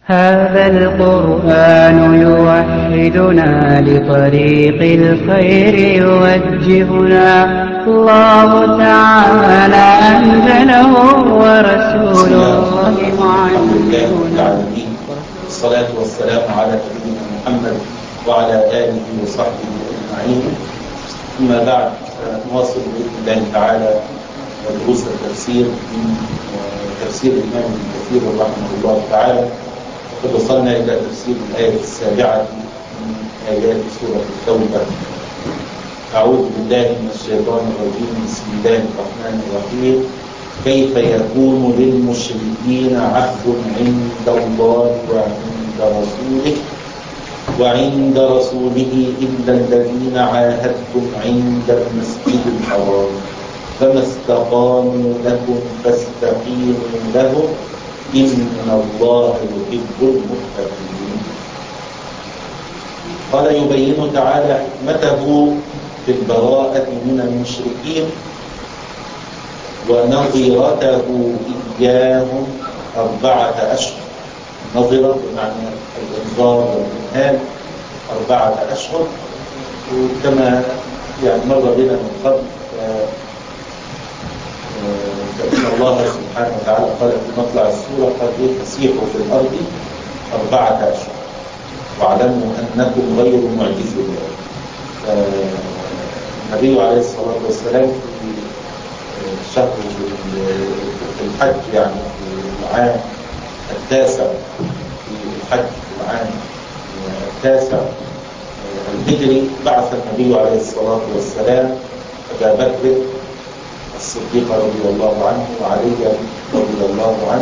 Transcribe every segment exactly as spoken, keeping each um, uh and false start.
هذا القرآن يوحدنا لطريق الخير يوجهنا. الله تعالى أنزله ورسول الله معلمنا. والصلاة والسلام على نبينا محمد وعلى آله وصحبه أجمعين. أما بعد، نواصل بإذن الله تعالى دروس التفسير من تفسير الإمام ابن كثير رحمه الله تعالى. قد وصلنا إلى تفسير الآية السابعة من آيات سورة التوبة. أعوذ بالله من الشيطان الرجيم. بسم الله الرحمن الرحيم. كيف يكون للمشركين عهد عند الله وعند رسوله وعند رسوله إلا الذين عاهدتم عند المسجد الحرام فما استقاموا لكم فاستقيموا لهم إن الله يحب المتقين. قال يبين تعالى حكمته في البراءة من المشركين ونظيرته إياهم أربعة أشهر. نظرة بمعنى الإنذار والإنهال أربعة أشهر، وكما يعني مر بنا من قبل فإن الله سبحانه وتعالى قال في مطلع السورة قد فسيحوا في الأرض أربعة أشهر واعلموا أنكم غير معجزي الله. النبي عليه الصلاة والسلام في شهر في الحج، يعني في العام التاسع في الحج في العام التاسع الهجري، بعث النبي عليه الصلاة والسلام أبا بكر الصديق رضي الله عنه وعلي رضي الله عنه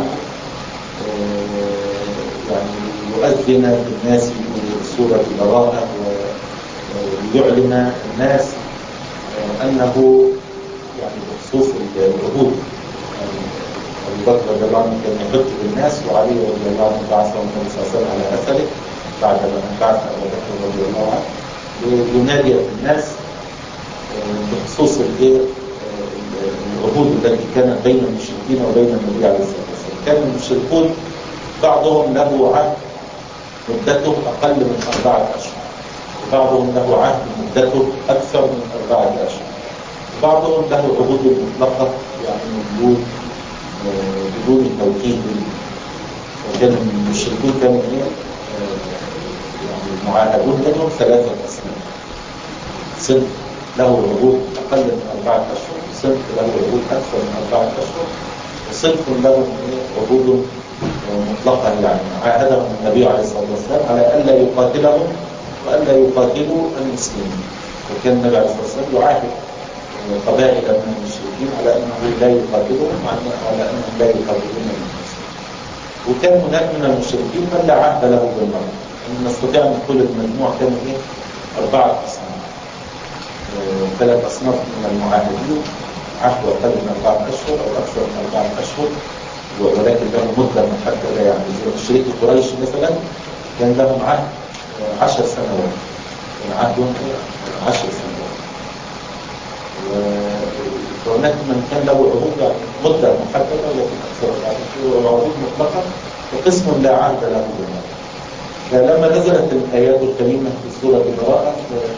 يعني يؤذن للناس بسورة البراءة ويعلن الناس أنه يعني بخصوص العهود. أبو بكر رضي الله عنه كان يحج بالناس، وعلي رضي الله عنه بعثه النبي صلى الله عليه وسلم على أثره بعد ما بعث أبو بكر رضي الله عنه لينادي الناس بخصوص العهود التي كانت بين المشركين وبين النبي عليه الصلاة والسلام. كان المشركون بعضهم له عهد مدته أقل من أربعة أشهر، وبعضهم له عهد مدته أكثر من أربعة أشهر، وبعضهم له عهود مطلقة يعني بدون بدون توكيد. وكان المشركون كانوا يعني المعاهدون منهم ثلاثة أصناف: صنف له عهود أقل من أربعة أشهر، صنف له عهود أكثر من أربعة أشهر، وصنف له عهود مطلقة يعني عاهدهم النبي عليه الصلاة والسلام على ألا يقاتلهم وألا يقاتلوا المسلمين. وكان النبي عليه الصلاة والسلام يعاهد قبائل من المشركين على أنه لا يقاتلهم وعلى أنهم لا يقاتلون المسلمين. وكان هناك من المشركين من لا عهد له بالمرء. أن نستطيع أن نقول المجموع كانوا إيه؟ أربعة أصناف. ثلاث أصناف من المعاهدين عهد أقل من أربعة أشهر أو أكثر من أربعة أشهر، ولكن لهم مدة محددة. يعني مشرك قريش مثلا كان لهم عهد عشر سنوات، كان عهدهم عشر سنوات. وهناك من كان له عهود يعني مدة محددة ولكن أكثر من عهود مطلقة، وقسم لا عهد له بالمرء. فلما نزلت الآيات الكريمة في سورة البراءة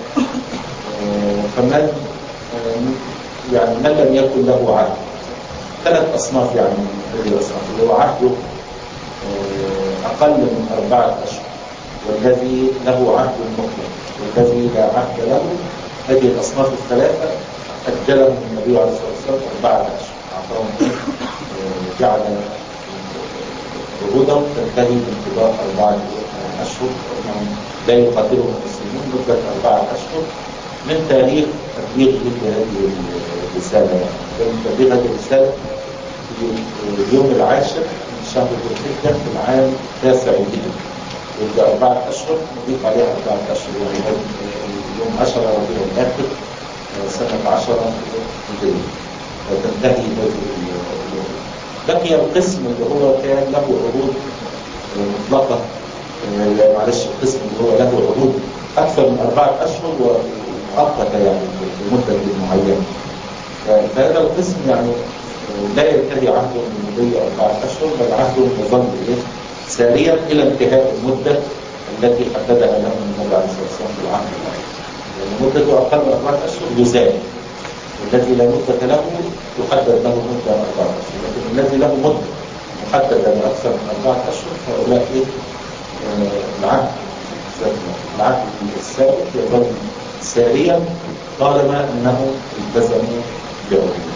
فمن يعني من لم يكن له عهد، ثلاث أصناف يعني هذه الأصناف، اللي هو عهده أقل من أربعة أشهر، والذي له عهد مطلق، والذي لا عهد له. هذه الأصناف الثلاثة أجلهم النبي عليه الصلاة والسلام أربعة أشهر، أعطاهم جعل عهودهم تنتهي بانقضاء أربعة أشهر، وأنهم لا يقاتلهم المسلمين مدة أربعة أشهر من تاريخ تبليغ هذه الرسالة. يعني كان تبليغ هذه الرسالة في اليوم العاشر من شهر ذو الحجة في العام التاسع الهجري، يبقى أربعة أشهر نضيف عليها أربعة أشهر، يعني يوم عشرة ربيع الآخر سنة عشرة هجري وتنتهي هذه اليوم. بقي القسم اللي هو كان له عهود مطلقة، معلش القسم اللي هو له عهود أكثر من أربعة أشهر ومؤقتة يعني بمدة معينة. فهذا القسم يعني لا ينتهي عهده من مضي أربعة أشهر، بل عهده يظل إيه ساريا إلى انتهاء المدة التي حددها لهم النبي عليه الصلاة والسلام في العهد الأول. لأن مدته أقل من أربعة أشهر يزال، والذي لا مدة له يحدد له مدة أربعة أشهر، لكن الذي له مدة محددة لأكثر من أربعة أشهر فهؤلاء إيه؟ آه العهد العهد السابق يظل ساريا طالما أنهم التزموا بعهده.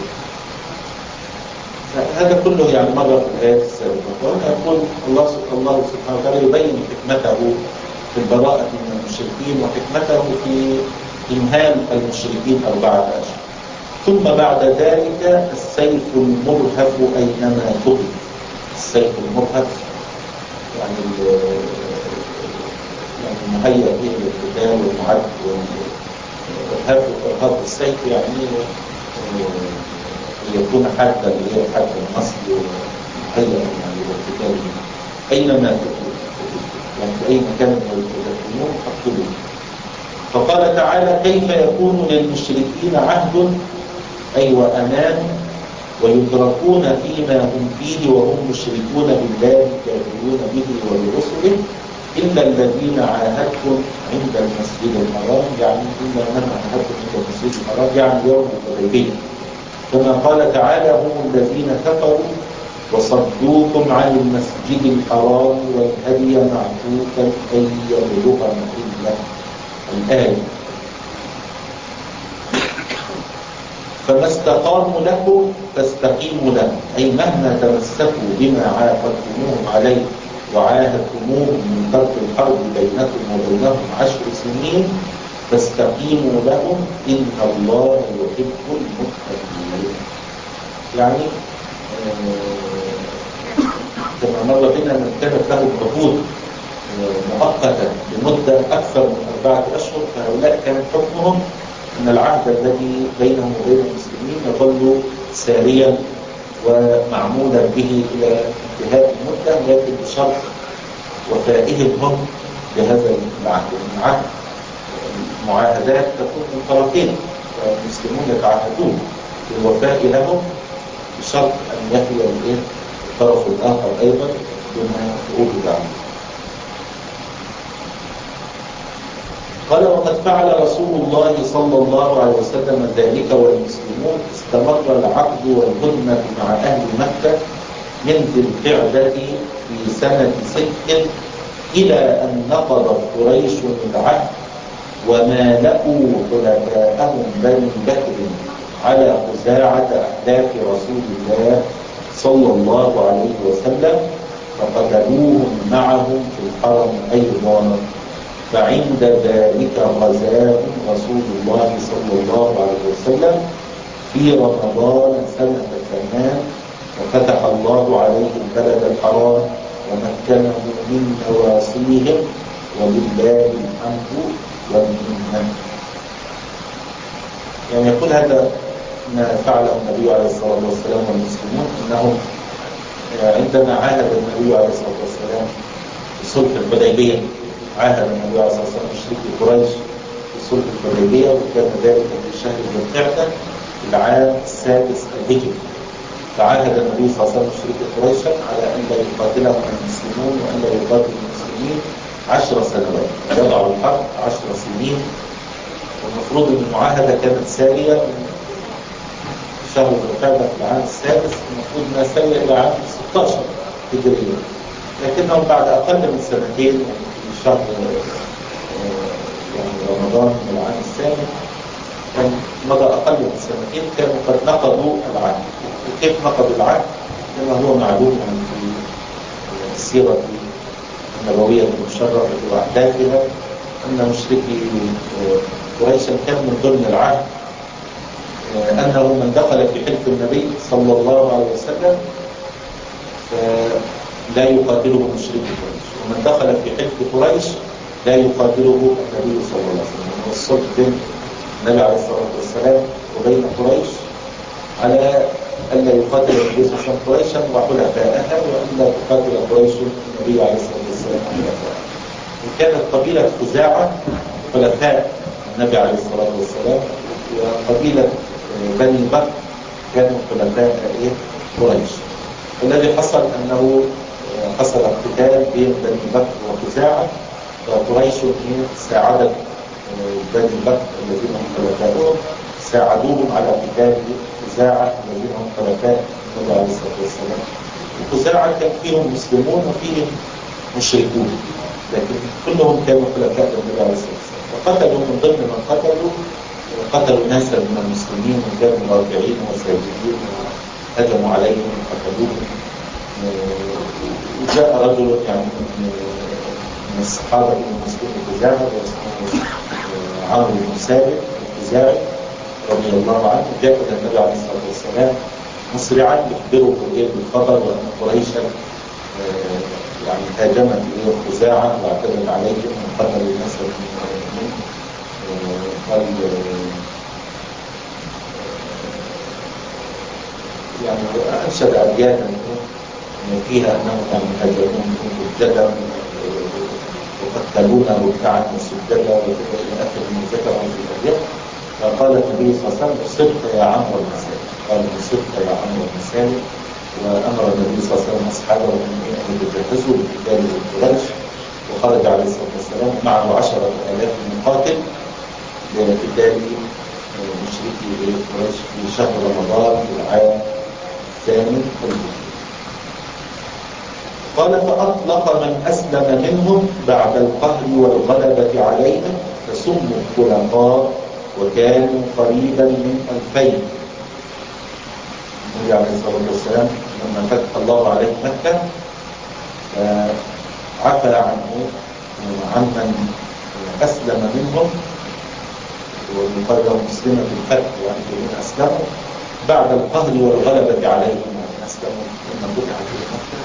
هذا كله يعني مرة في الآيات السابقة. وهنا يقول الله الله سبحانه وتعالى يبين حكمته في البراءة من المشركين وحكمته في إمهال المشركين أربعة أشهر. ثم بعد ذلك السيف المرهف أينما تغل. السيف المرهف يعني يعني مهيأ به للقتال والمعد والإرهاب. إرهاب السيف يعني يكون حتى اللي هي حتى النصر ومهيئ يعني للقتال أينما تغل، يعني في أي مكان من الأمور فاقتلوا. فقال تعالى: كيف يكون للمشركين عهد أي وأمان ويتركون فيما هم فيه وهم مشركون بالله كافرون به وبرسله إلا الذين عاهدتم عند المسجد الحرام، يعني إلا من عاهدتم عند المسجد الحرام يعني يوم الحديبية، كما قال تعالى: هم الذين كفروا وصدوكم عن المسجد الحرام والهدي معكوفا أن يبلغ محله. الآية. فما استقاموا لكم فاستقيموا لهم، أي مهما تمسكوا بما عاقدتموهم عليه وعاهدتموهم من ترك الحرب بينكم وبينهم عشر سنين فاستقيموا لهم إن الله يحب المتقين. يعني آه كما مر بنا من كانت لهم عهود مؤقتة لمدة أكثر من أربعة أشهر، فهؤلاء كان حكمهم أن العهد الذي بينهم وبين المسلمين يظل ساريا ومعمولا به إلى انتهاء المدة، لكن بشرط وفائهم هم بهذا العهد. العهد المعاهدات تكون من طرفين، فالمسلمون يتعاهدون بالوفاء لهم بشرط أن يفي الطرف الآخر أيضا بما عوهد عنه. قال: وقد فعل رسول الله صلى الله عليه وسلم ذلك والمسلمون، استمر العقد والهدنة مع أهل مكة من ذي القعدة في سنة ست إلى أن نقضت قريش العهد ومالأوا خلفاءهم بني بكر على خزاعة أحلاف رسول الله صلى الله عليه وسلم فقتلوهم معهم في الحرم أيضا. فعند ذلك غزاهم رسول الله صلى الله عليه وسلم في رمضان سنة ثمان، وفتح الله عليه البلد الحرام ومكنه من نواصيهم، ولله الحمد والمنة. يعني يقول هذا ما فعله النبي عليه الصلاة والسلام والمسلمون، أنهم عندما عاهد النبي عليه الصلاة والسلام بصلح الحديبية، عاهد النبي عليه الصلاة والسلام مشركي قريش بصلح الحديبية، وكان ذلك في شهر ذي القعدة العام السادس الهجري. فعاهد النبي صلى الله عليه وسلم مشركي قريشا على أن لا يقاتلهم المسلمون وأن لا يقاتل المسلمين عشر سنوات، يضع الحرب عشر سنين. والمفروض أن المعاهدة كانت سارية من شهر ذي القعدة في العام السادس، المفروض أنها سارية إلى عام ستة عشر هجرية، لكنهم بعد أقل من سنتين في شهر يعني رمضان من العام الثاني كان مضى أقل من سنتين، كانوا قد نقضوا العهد. وكيف نقضوا العهد؟ كما هو معلوم في السيرة النبوية المشرفة وأحداثها أن مشركي قريشا كان من ضمن العهد أنه من دخل في حلف النبي صلى الله عليه وسلم لا يقاتله مشركي قريش، ومن دخل في حلف قريش لا يقاتله النبي صلى الله عليه وسلم. والصلح بين النبي عليه الصلاة والسلام وبين قريش على ألا يقاتل النبي صلى الله عليه وسلم قريشا وحلفاءها، وألا تقاتل قريش النبي عليه الصلاة والسلام حلفاءها. وكانت قبيلة خزاعة حلفاء النبي عليه الصلاة والسلام، وقبيلة بني بكر كانوا حلفاء قريش. الذي حصل أنه حصل اقتتال بين بني بكر وخزاعة، فقريش ساعدت بني بكر الذين هم خلفاؤهم، ساعدوهم على قتال خزاعة الذين هم خلفاء النبي عليه الصلاة والسلام. وخزاعة كان فيهم مسلمون وفيهم مشركون، لكن كلهم كانوا خلفاء النبي عليه الصلاة والسلام. فقتلوا من ضمن من قتلوا قتلوا ناسا من المسلمين وكانوا راكعين وساجدين وهجموا عليهم وقتلوهم. وجاء رجل يعني من الصحابة من مسلمين خزاعة واسمه عمرو بن ثابت الخزاعي رضي الله عنه، جاء إلى النبي عليه الصلاة والسلام مسرعا يخبره بالخبر وأن قريشا يعني هاجمت إليه خزاعة واعتدت عليهم وقتلوا الناس من قال يعني أنشد أبياتا فيها أنهم يعني هاجمون سجدا وقتلونا ركعا وسجدا وكذا إلى آخر من ذكر في الأبيات. فقال النبي صلى الله عليه وسلم صدق يا عمرو بن سالم، قال صدق يا عمرو بن سالم. وأمر النبي صلى الله عليه وسلم أصحابه أن يتجهزوا لقتال قريش، وخرج عليه الصلاة والسلام معه عشرة آلاف مقاتل لقتال مشركي قريش في شهر رمضان في العام الثاني الهجري. قال فأطلق من أسلم منهم بعد القهر والغلبة عليهم فسموا الخلقاء وكانوا قريبا من ألفين. النبي عليه الصلاة والسلام لما فتح الله عليه مكة عفى عنه عن من أسلم منهم، ويقال لهم مسلمة الفتح يعني الذين أسلموا بعد القهر والغلبة عليهم، يعني أسلموا لما فتحت مكة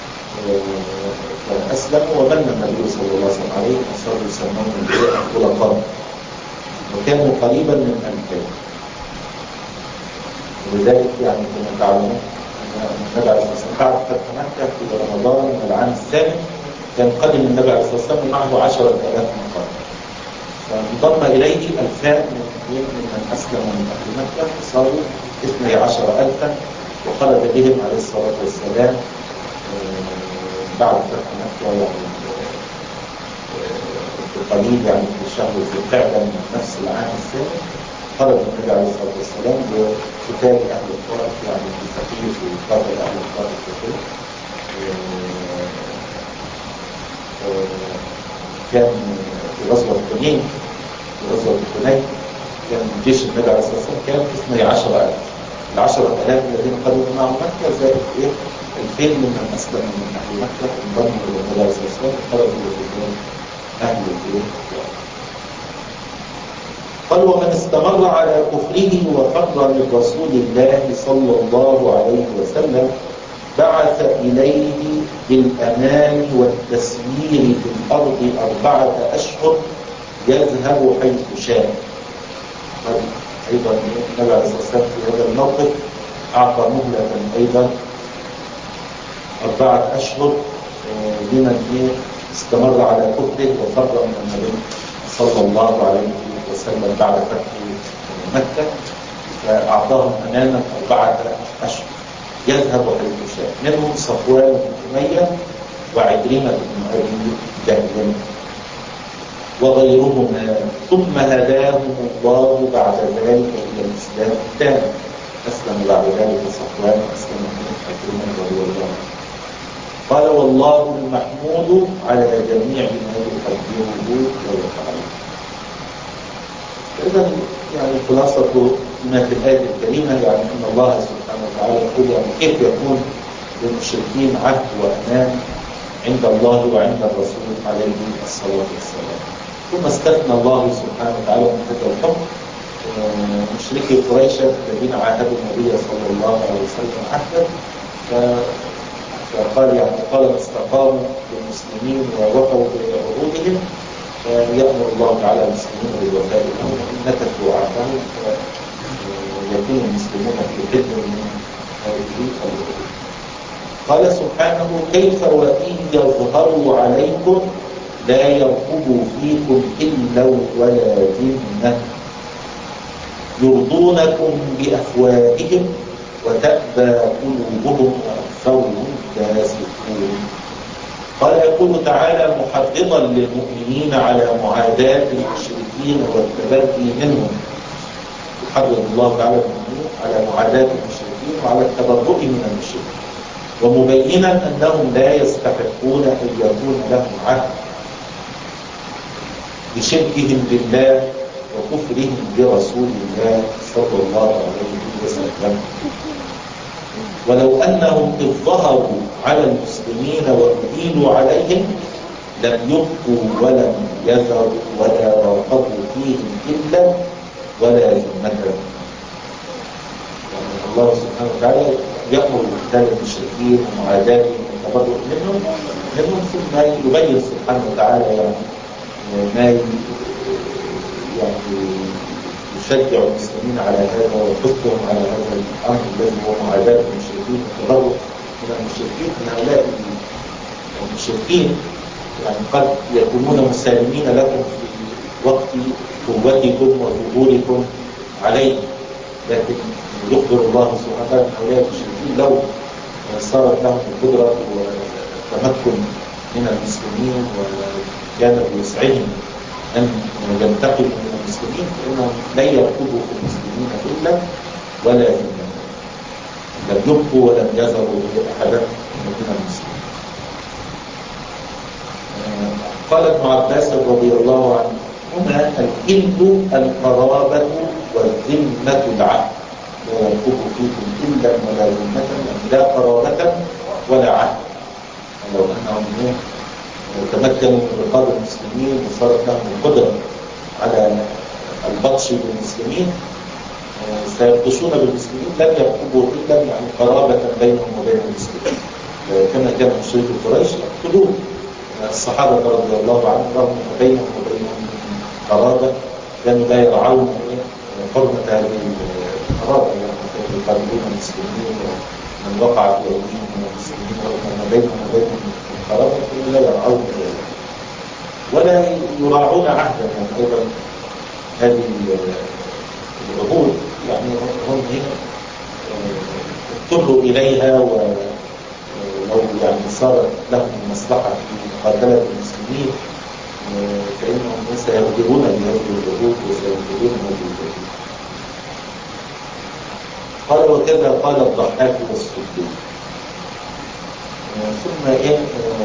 فأسلموا ومن النبي صلى الله عليه وسلم عليه وصاروا يسمون الخلقاء وكانوا قريبا من ألفين. ولذلك يعني كما تعلمون أن النبي عليه الصلاة والسلام بعد فتح مكة في رمضان من العام الثاني كان قدم النبي عليه الصلاة والسلام معه عشرة آلاف مقاتل، فانضم إليه ألفان من من أسلم من أهل مكة صاروا اثني عشر ألفا، وخرج بهم عليه الصلاة والسلام بعد فتح مكة يعني بالقليل يعني في شهر ذي القعدة من نفس العام الثاني خرج النبي عليه الصلاة والسلام بقتال أهل الطائف يعني في ثقيف وقتل أهل الطائف وكذا. كان في غزوة حنين في غزوة حنين كان جيش النبي عليه الصلاة والسلام كان اثني عشر ألف، العشرة آلاف الذين قدموا معه مكة زائد إيه الفيل من أسلم من أهل مكة انضموا إلى النبي عليه الصلاة والسلام وخرجوا لقتال أهل الفيل. قال ومن استمر على كفره وفر من رسول الله صلى الله عليه وسلم بعث إليه بالأمان والتسيير في الأرض أربعة أشهر يذهب حيث شاء. أيضا النبي عليه الصلاة والسلام في هذا الموقف أعطى مهلة أيضا أربعة أشهر لمن استمر على كفره وفر من النبي صلى الله عليه وسلم بعد فتح مكة، فأعطاهم أمانا أربعة أشهر يذهب حيث شاء، منهم صفوان بن أمية وعكرمة بن أبي جهل وغيرهما، ثم هداهم الله بعد ذلك إلى الإسلام الثاني. أسلم بعد ذلك صفوان وأسلم عكرمة رضي الله عنه. قال والله المحمود على جميع ما يقدره ويفعله. إذا يعني خلاصة ما في الآية الكريمة يعني أن الله سبحانه وتعالى يقول يعني كيف يكون للمشركين عهد وأمان عند الله وعند الرسول عليه الصلاة والسلام. ثم استثنى الله سبحانه وتعالى من هذا الحكم مشركي قريش الذين عاهدوا النبي صلى الله عليه وسلم عهدا، فقال يعني طالما استقاموا للمسلمين ووفوا بعهودهم يأمر الله تعالى المسلمين بالوفاء لهم، وإن نكثوا عهدهم فيكون المسلمون في حد من هذه الوفاء. قال سبحانه كيف وإن يظهروا عليكم لا يرقبوا فيكم إلا ولا ذمة يرضونكم بأفواههم وتأبى قلوبهم وأكثرهم فاسقون. قال يقول تعالى محرضا للمؤمنين على معاداة المشركين والتبري منهم. يحرض الله تعالى المؤمنين على معاداة المشركين وعلى التبرؤ من المشركين، ومبينا أنهم لا يستحقون أن يكون لهم عهد بشركهم بالله وكفرهم برسول الله صلى الله عليه وسلم. ولو أنهم إذ ظهروا على المسلمين وأهيلوا عليهم لم يبقوا ولم يذروا ولا راقبوا فيهم إلا ولا ذمة. يعني الله سبحانه وتعالى يأمر بقتال المشركين ومعاداتهم والتبرؤ منهم منهم ثم يبين سبحانه وتعالى يعني ما يعني يشجع المسلمين على هذا ويحثهم على هذا الأمر الذي هو معاداة المشركين والتبرؤ من المشركين. من هؤلاء المشركين يعني قد يكونون مسالمين لكم في وقت قوتكم وظهوركم عليه، لكن يخبر الله سبحانه وتعالى من هؤلاء المشركين لو صارت لهم القدرة والتمكن من المسلمين وكان بوسعهم أن ينتقموا من المسلمين فإنهم لن يركبوا في المسلمين إلا ولا ذمة، لم يبقوا ولم يذروا أحدا من المسلمين. قال ابن عباس رضي الله عنه هنا الجلد القرابة والذمة العهد، لا يركب فيكم إلا ولا ذمة، لا قرابة ولا عهد. لو أنهم تمكنوا من رقاب المسلمين وصارت لهم القدرة على البطش بالمسلمين سيبطشون بالمسلمين، لن يركبوا إلا يعني قرابة بينهم وبين المسلمين كما كان مشرك قريش يقتلون الصحابة رضي الله عنهم رغم بينهم وبينهم قرابة، كانوا لا يرعون حرمة هذه القرابة، يعني يقاتلون المسلمين ومن وقع في أيديهم من المسلمين رغم بينهم وبينهم قرابة لا يرعون ذلك ولا يراعون عهدا. يعني أيضا هذه العهود يعني هم اضطروا إليها، ولو يعني صارت لهم مصلحة في مقاتلة المسلمين فإنهم سيغدرون بهذه العهود وسيغدرون بهذه العهود. قال وكذا قال الضحاك والسدي. ثم إيه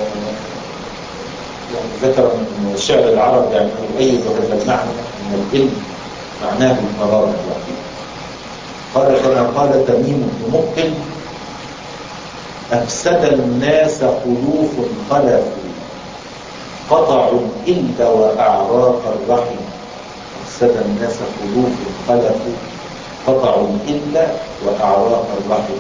يعني ذكر من شعر العرب يعني يؤيد هذا المعنى من العلم معناه القرار. قال كما قال تميم بن مقل أفسد الناس خلوف خلفوا قطعوا الجلد وأعراق الرحم. أفسد الناس خلوف خلفوا قطعوا الجلد وأعراق الرحم.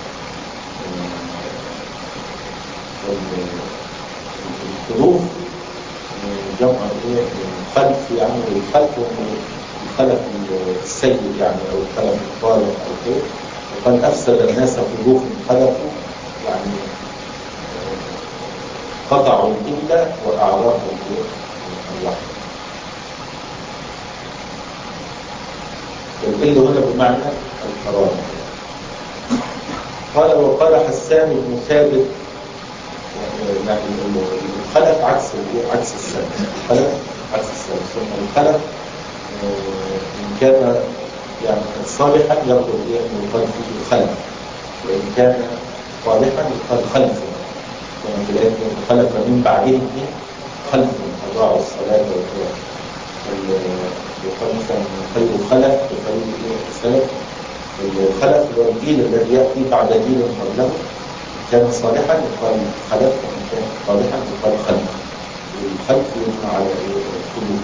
الخلوف جمع خلف، يعني الخلف الخلف السيد يعني أو الخلف الطالب أو كده. وقد أفسد الناس خلوف خلفوا يعني قطعوا الجلد وأعراق الرحم. الجلد هنا بمعنى القرار. قال وقال حسان بن ثابت يعني الخلف عكس عكس السلف، الخلف عكس السلف. ثم الخلف إن كان يعني صالحا يقول إيه إنه يقال فيه خلف، وإن كان صالحا يقال خلف. يعني في الآية خلف من بعدهم خلف أضاعوا الصلاة والصلاة. يقال مثلا خير خلف وخير سلف. الخلف هو الجيل الذي يأتي بعد جيل قبله، كان صالحا يقال خلف وإن كان صالحا يقال خلف. والخلف يجمع على الخلوف.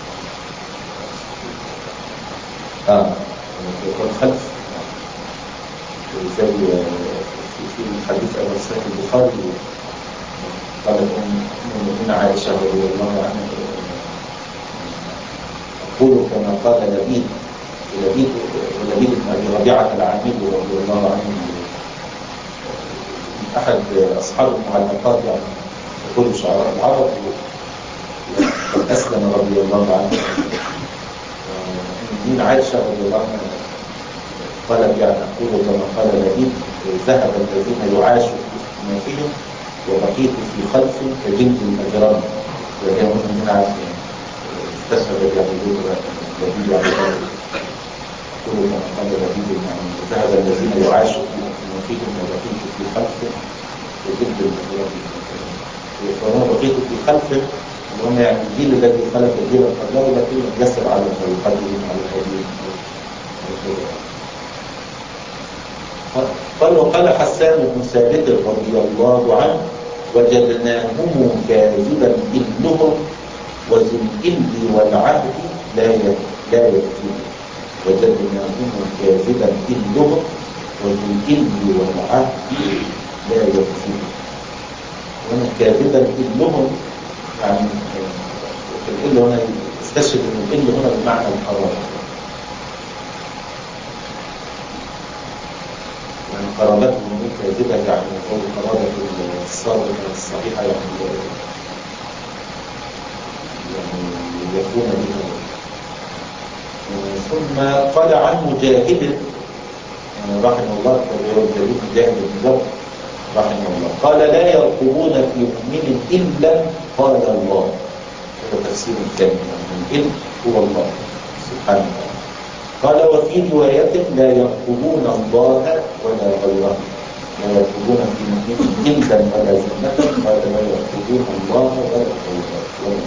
اه يقال خلف زي في حديث أبي سعيد البخاري قالت أم المؤمنين عائشة رضي الله عنها أقول كما قال لبيد لبيد ولبيد بن أبي ربيعة العاملي رضي الله عنه أحد أصحاب المعلقات، يعني يقول شعراء العرب قد أسلم رضي الله عنه. من عائشة رضي الله عنها قالت يعني أقول كما قال لبيد ذهب الذين يعاشوا في فيهم وبقيت في خلف كجلد الأجرام. وهي من هنا استشهد اليهود الذي يعبدون كل ما قال الذي يعني ذهب الذين يعاشوا فيهم وبقيت في خلف كجلد الأجرام. وأنا بقيت في خلفه وهم يعني الجيل الذي خلف الجيل قبله لكن يسر على طريقتهم على الهدي. قال وقال حسان بن ثابت رضي الله عنه وجدناهم كاذبا إبنهم وذو الإبن والعهد لا لا يكفي. وجدناهم كاذبا إبنهم وذو الإبن والعهد لا يكفي. وأنا كاذبا إبنهم يعني الإل هنا استشهد أن الإل هنا بمعنى القرار. يعني قرابته من كاذبة يعني هو قرابة الصادقة الصحيحة يعني يعني يكون بها. ثم قال عن مجاهد رحمه الله الكريم مجاهد بن جبر رحمه الله قال لا يرقبون في مؤمن إلا قال الله. هذا تفسير ثاني يعني الإل هو الله سبحانه وتعالى. قال وفي رواية لا يرقبون الله ولا غيره. لا يرقبون في مؤمن إلا ولا ذمة. قال لا يرقبون الله ولا غيره.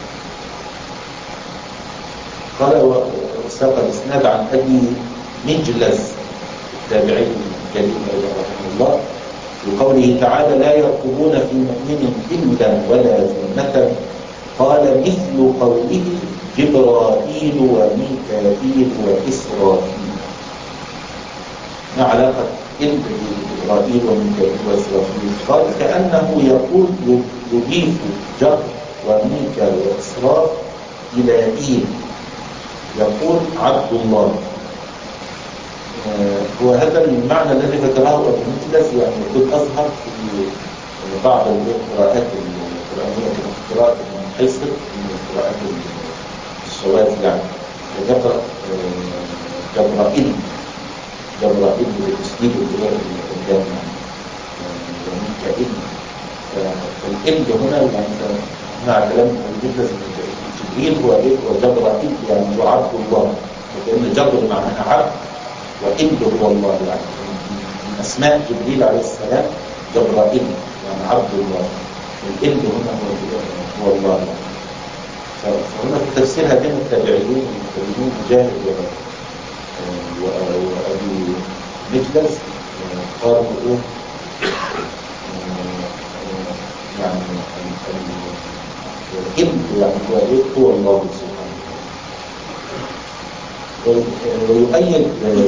قال وساق الإسناد عن أبي مجلس التابعي الكريم رحمه الله بقوله تعالى لا يرقبون في مؤمن إلا ولا ذمة. قال مثل قوله جبرائيل وميكائيل وإسرافيل. ما علاقة جبرائيل وميكائيل وإسرافيل؟ قال كأنه يقول يضيف جبر وميكا وإسراف إلى إيل يقول عبد الله. وهذا المعنى الذي ذكره أبو مجلس يعني يكون أظهر في بعض القراءات القرآنية كقراءة من حيث من القراءات الشواذ يعني يقرأ جبرائيل جبرائيل بتشديد الجامع وميكائيل. فالإل هنا يعني مع كلام أبو مجلس جبريل هو إيه وجبرائيل يعني هو عبد الله. لأن جبر معناها عبد وإل هو الله يعني من أسماء جبريل عليه السلام جبرائيل يعني عبد الله. الإل هنا هو, هو الله يعني. فهنا في تفسير هذين التابعين المتكلمين مجاهد وأبي مجلس قالوا إيه يعني الإل يعني هو إيه هو الله سبحانه. ويؤيد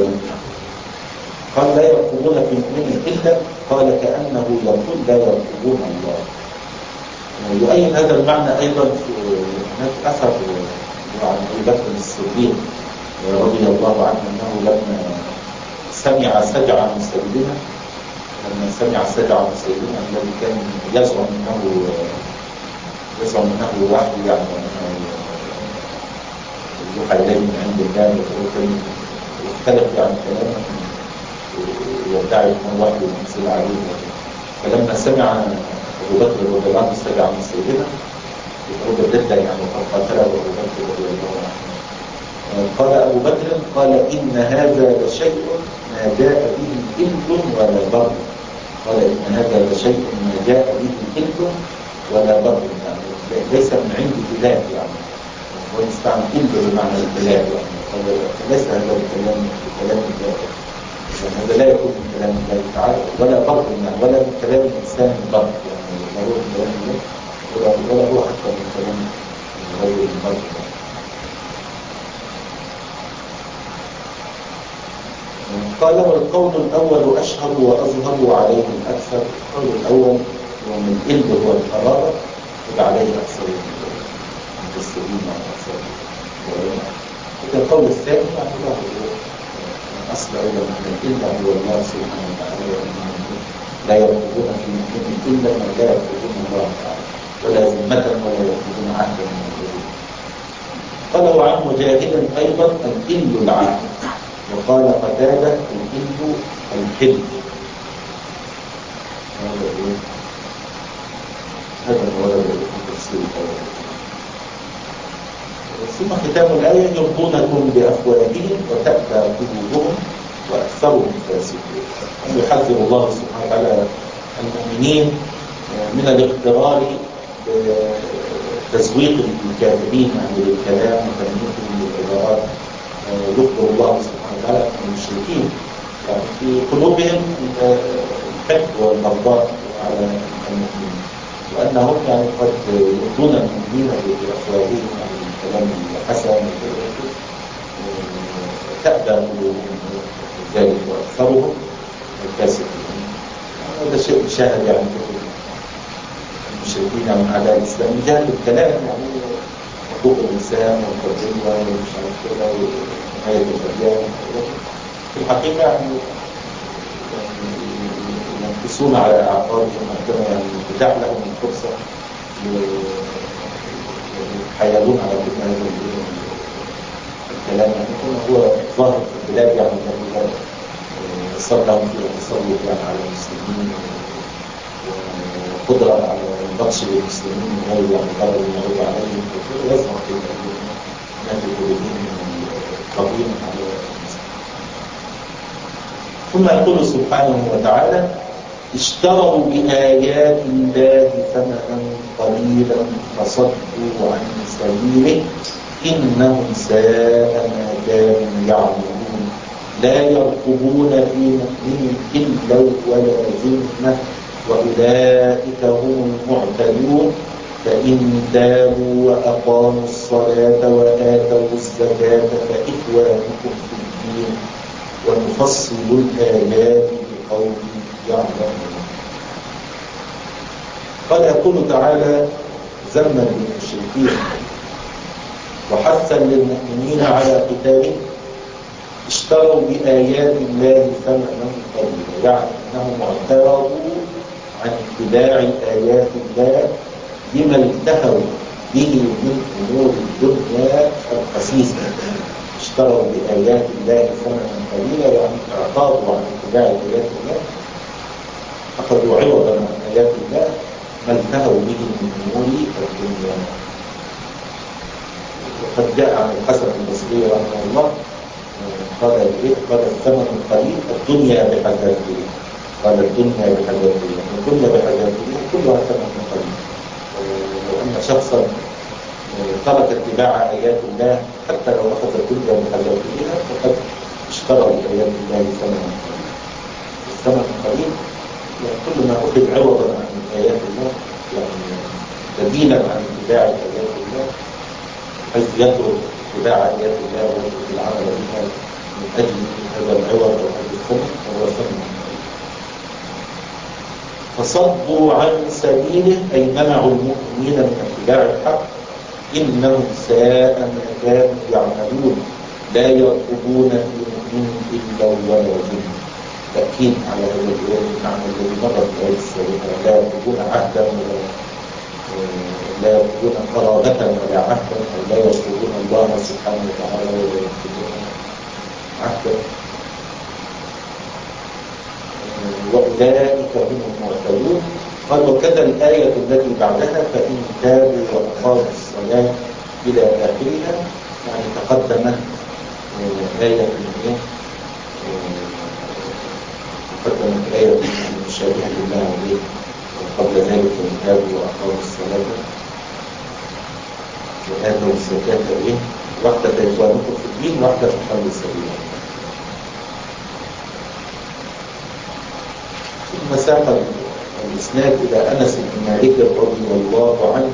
قال لا يرقبون في المؤمن إلا قال كأنه يقول لا يرقبون الله. يؤيد هذا المعنى أيضا في هناك أثر عن أبي بكر الصديق رضي الله عنه أنه لما سمع سجع مسيلمة لما سمع سجع مسيلمة الذي كان يزعم أنه يزعم أنه وحي يعني أنه يوحى إليه من عند الله وكان يختلف عن كلامه ويدعي أنه وحي ينزل عليه. فلما سمع أبو بكر رضي الله عنه سجع مسيلمة يقول ضده يعني وقد قتله أبو بكر رضي الله عنه. قال أبو بكر قال إن هذا لشيء ما جاء به إل ولا بر. قال إن هذا لشيء ما جاء به إل ولا بر يعني ليس من عند الله يعني ونستعمل إل بمعنى الكلام يعني فليس هذا الكلام كلام الله يعني هذا لا يكون من كلام الله تعالى ولا بر يعني ولا من كلام الإنسان بر يعني لا هو من كلام الله ولا هو حتى من كلام غير البر. قال والقول الأول أشهر وأظهر عليه الأكثر. القول الأول هو من إل هو القرارة وعليه أكثر المفسرين وأكثر القول الثاني يعني له أصل أيضا من إلا هو الله سبحانه وتعالى لا يرقبون في مؤمن إلا ما لا يرقبون الله تعالى ولا ذمة ولا يرقبون عهدا من الوجود. قال وعن مجاهد أيضا الإل العهد. وقال قتادة الإل الحل. هذا إيه؟ هذا ما ورد في تفسير الآية. ثم ختام الآية يرضونكم بأفواههم وتأتى قلوبهم وأكثرهم فاسقون. يحذر الله سبحانه وتعالى المؤمنين من الاغترار بتزويق الكافرين عن الكلام وتنميتهم بالعبارات. يخبر الله سبحانه وتعالى عن المشركين يعني في قلوبهم الحقد والبغضاء على المؤمنين، وأنهم يعني قد يرضون المؤمنين بأفواههم عن الكلام الحسن تأبى قلوبهم ذلك وأكثرهم الفاسقين. هذا شيء مشاهد يعني في المشركين من أعداء الإسلام من جهة الكلام، يعني حقوق الإنسان والحرية ومش عارف كده وحماية الأديان. في الحقيقة يعني ينقصون على أعقابهم عندما يعني تتاح لهم الفرصة يحيلون على كل هذا الكلام. يعني هو ظاهر في البلاد يعني صار لهم في التسلط يعني على المسلمين وقدرة على البطش بالمسلمين من غير يعني ضرر المعروض عليهم وكذا يظهر في الناس الكليين قديم على المسلمين. ثم يقول سبحانه وتعالى اشتروا بآيات الله ثمنا قليلا فصدوا عن سبيله إنهم ساء ما كانوا يعملون لا يرقبون في مؤمن إلا ولا ذمة وأولئك هم المعتدون فإن تابوا وأقاموا الصلاة وآتوا الزكاة فإخوانكم في الدين ونفصل الآيات لقوم يعلمون. قد يقول تعالى ذما للمشركين وحثا للمؤمنين على قتاله اشتروا بآيات الله ثمنا قليلا، يعني أنهم اعترضوا عن اتباع آيات الله بما التهوا به من أمور الدنيا الخسيسة. اشتروا بآيات الله ثمنا قليلا يعني اعترضوا عن اتباع آيات الله، أخذوا عوضا عن آيات الله ما التهوا به من أمور الدنيا. وقد جاء عن الحسن البصري رحمه الله قال ايه؟ قال الثمن القليل الدنيا بحذافيرها. قال الدنيا بحذافيرها، الدنيا بحذافيرها كلها ثمن قليل. لو ان شخصا ترك اتباع ايات الله حتى لو اخذ الدنيا بحذافيرها فقد اشترى بايات الله ثمنا قليلا. الثمن القليل يعني كل ما اخذ عوضا عن ايات الله، يعني بديلا عن اتباع ايات الله، حيث يترك اتباع ايات الله ويترك العمل بها من اجل هذا العوض او هذا الثمن فهو ثمن. فصدوا عن سبيله اي منعوا المؤمنين من اتباع الحق انهم ساء ما كانوا يعملون لا يرقبون في مؤمن الا ولا ذمه. تاكيد على هذا المعنى الذي مر في الايه السابقه، لا يرقبون عهدا ولا لا يرقبون قرابة ولا عهدا، لا يرقبون الله سبحانه وتعالى ولا يرقبون عهدا. وأولئك هم المعتدون. قال وكذا الآية التي بعدها فإن تابوا وأقاموا الصلاة إلى آخرها، يعني تقدمت آية من تقدمت آية مشابهة لله عليه قبل ذلك فإن تابوا وأقاموا الصلاة وآتوا الزكاة إيه؟ واحدة إخوانكم في الدين واحدة في حل سبيل. ثم ساق الإسناد إلى أنس بن مالك رضي الله عنه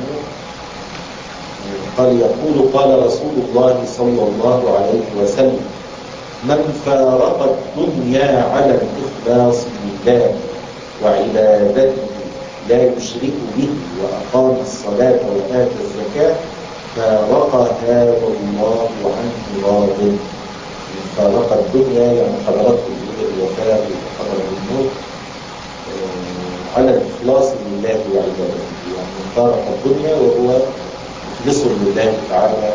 قال يقول قال رسول الله صلى الله عليه وسلم من فارق الدنيا على الإخلاص لله وعبادته لا يشرك به وأقام الصلاة وآتى الزكاة فارقها والله عنه راض. فارق الدنيا يعني حضرته الوفاة وحضر الموت على الإخلاص لله وعبادته، يعني فارق الدنيا وهو مخلص لله تعالى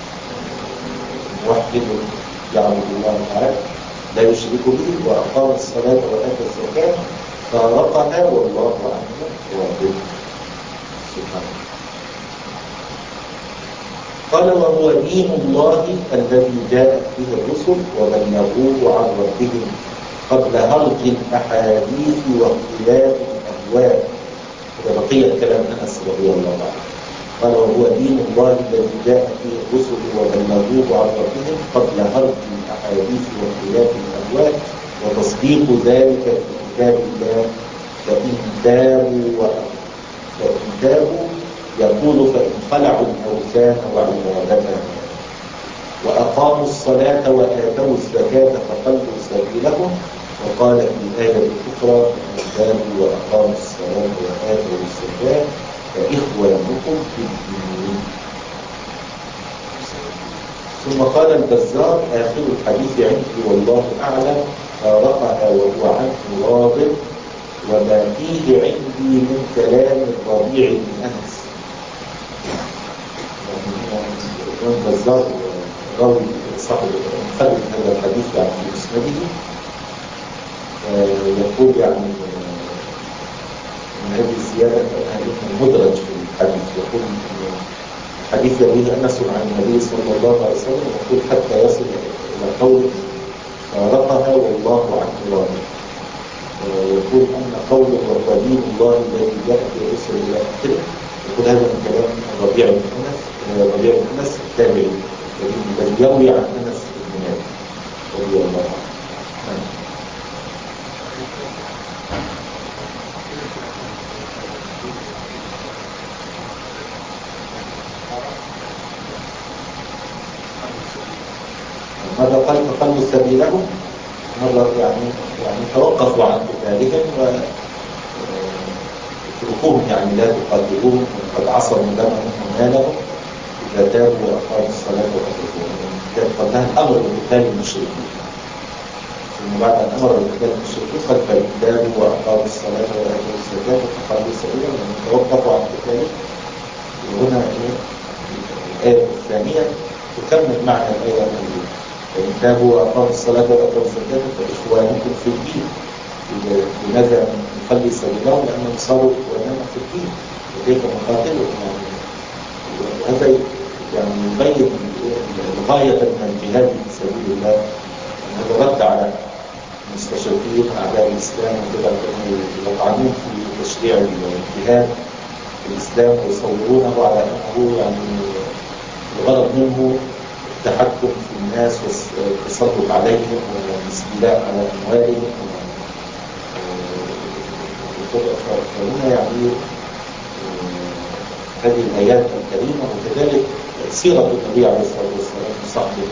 موحد يعبد الله تعالى لا يشرك به وأقام الصلاة وآتى الزكاة فارقها والله عنه راض. سبحانه. قال وهو دين الله الذي جاءت به الرسل وبلغوه عن ربهم قبل هرج الأحاديث واختلاف الأهواء. هذا بقية كلام أنس رضي الله عنه. قال وهو دين الله الذي جاءت به الرسل وبلغوه عن ربهم قبل هرج الأحاديث واختلاف الأهواء وتصديق ذلك في كتاب الله. فإن تابوا فإن تابوا يقول فإن خلعوا الأوثان وعبادتها وأقاموا الصلاة وآتوا الزكاة فخلوا سبيلهم. وقال في آية أخرى فإن تابوا وأقاموا الصلاة وآتوا الزكاة فإخوانكم في الدين. ثم قال البزار آخر الحديث عندي والله أعلم فارقها وهو عنه راض وما فيه عندي من كلام الربيع بن أنس. البزار راوي صاحب مخرج هذا الحديث يعني في مسنده يقول يعني من هذه الزيادة مدرج في الحديث. يقول الحديث يرويه أنس عن النبي صلى الله عليه وسلم يقول حتى يصل إلى قوله فارقها والله عنه راض. يقول أن قوله وهو دين الله الذي جاء في الرسل إلى آخره. يقول هذا من كلام الربيع بن أنس الربيع بن أنس التابعي الذي يروي عن أنس بن مالك رضي الله عنه. مرة قال فخلوا سبيلهم، مرة يعني يعني توقفوا عن قتالهم واتركوهم يعني لا تقاتلوهم وقد عصروا دمهم ومالهم إذا تابوا وأقاموا الصلاة وأتركوهم. كان قبلها الأمر بقتال المشركين ثم بعد أن أمر بقتال المشركين قد فإن تابوا وأقاموا الصلاة وآتوا الزكاة فخلوا سبيلهم يعني توقفوا عن قتالهم. وهنا الآية الثانية تكمل معنى الآية الأولى فإن تابوا وأقاموا الصلاة وآتوا الزكاة فإخوانكم في الدين. لماذا نخلي سبيلهم؟ لأنهم صاروا إخواننا في الدين وكيف نقاتلهم يعني. وهذا يعني يبين الغاية من الجهاد في سبيل الله أن هذا رد على المستشرقين أعداء الإسلام وكذا يطعنون في تشريع الجهاد في الإسلام ويصورونه على أنه يعني الغرض منه التحكم في الناس والتسلط عليهم والاستيلاء على أموالهم. فهنا يعني هذه الآيات الكريمة وكذلك سيرة النبي عليه الصلاة والسلام وصحبه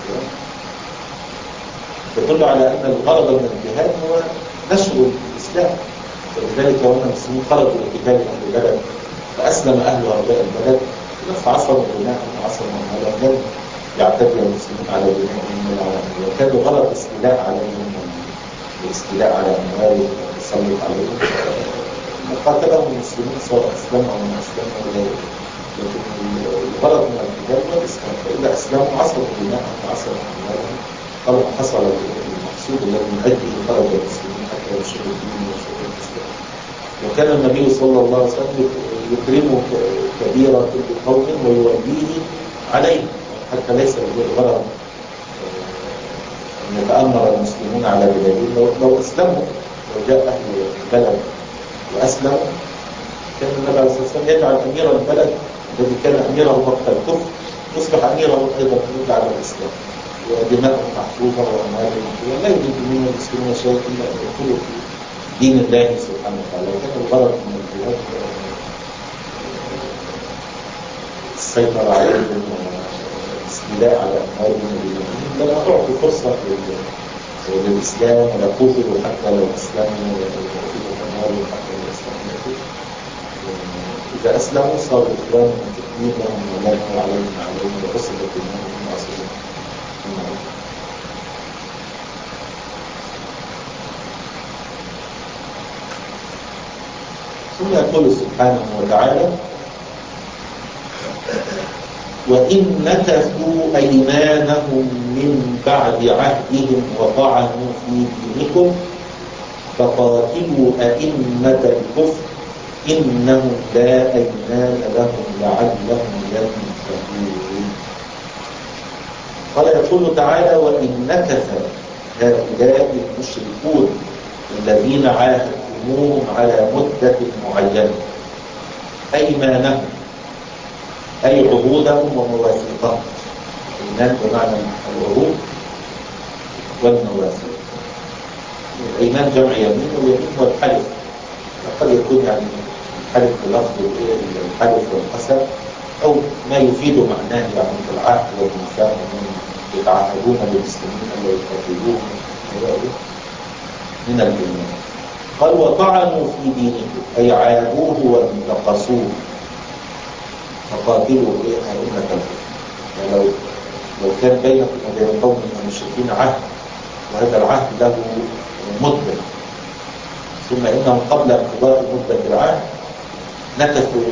تدل على أن الغرض من الجهاد هو نشر الإسلام. ولذلك وأن المسلمين خرجوا لقتال أهل البلد فأسلم أهل هؤلاء البلد فعصروا دماءهم وعصروا أموالهم يعتدي المسلمين على دمائهم وكان غرض الاستيلاء عليهم والاستيلاء على أموالهم والتسلط عليهم. قاتلهم المسلمين سواء أسلموا أو ما أسلموا وغيره. لكن الغرض من القتال هو الإسلام. فإذا أسلموا عصروا دماءهم وعصروا أموالهم طبعا حصل المقصود الذي من أجله خرج المسلمين حتى ينشروا الدين وينشروا الإسلام. وكان النبي صلى الله عليه وسلم يكرم كبيرا كل قوم ويوليه عليه حتى ليس الغرض أن يتأمر المسلمون على بلادهم. لو, لو أسلموا لو جاء أهل البلد وأسلموا كان النبي عليه الصلاة والسلام يجعل أمير البلد الذي كان أميره وقت الكفر يصبح أميره أيضا على الإسلام ودماءهم محفوظة وأموالهم محفوظة. لا يريد من المسلمين شيء إلا أن يدخلوا في دين الله سبحانه وتعالى. وكان الغرض من الجهاد السيطرة عليهم والاستيلاء على أموالهم ودينهم. بل أعطوا فرصة للإسلام ولا قتلوا حتى لو أسلموا ولا قتلوا أموالهم حتى لو أسلموا. إذا أسلموا صاروا إخوان متقين لهم ولهم وعليهم عليهم وأصلت دماءهم وأصلت. ثم يقول سبحانه وتعالى وإن نكثوا أيمانهم من بعد عهدهم وطعنوا في دينكم فقاتلوا أئمة الكفر إنهم لا أيمان لهم لعلهم ينتهون. قال يقول تعالى وإن نكث هؤلاء المشركون الذين عاهدتموهم على مدة معينة أيمانهم أي عهودهم ومواثيقهم. الإيمان بمعنى العهود والمواثيق. الإيمان جمع يمين، واليمين هو الحلف، قد يكون يعني الحلف بلفظ الحلف والقسم أو ما يفيد معناه يعني العهد والميثاق يتعهدون بالمسلمين أن يقاتلوهم من الإيمان. قال وطعنوا في دينه أي عابوه وانتقصوه فقاتلوا إيه أئمة الكفر. يعني لو لو كان بينكم وبين قوم المشركين عهد وهذا العهد له مدة ثم إنهم قبل انقضاء مدة العهد نكثوا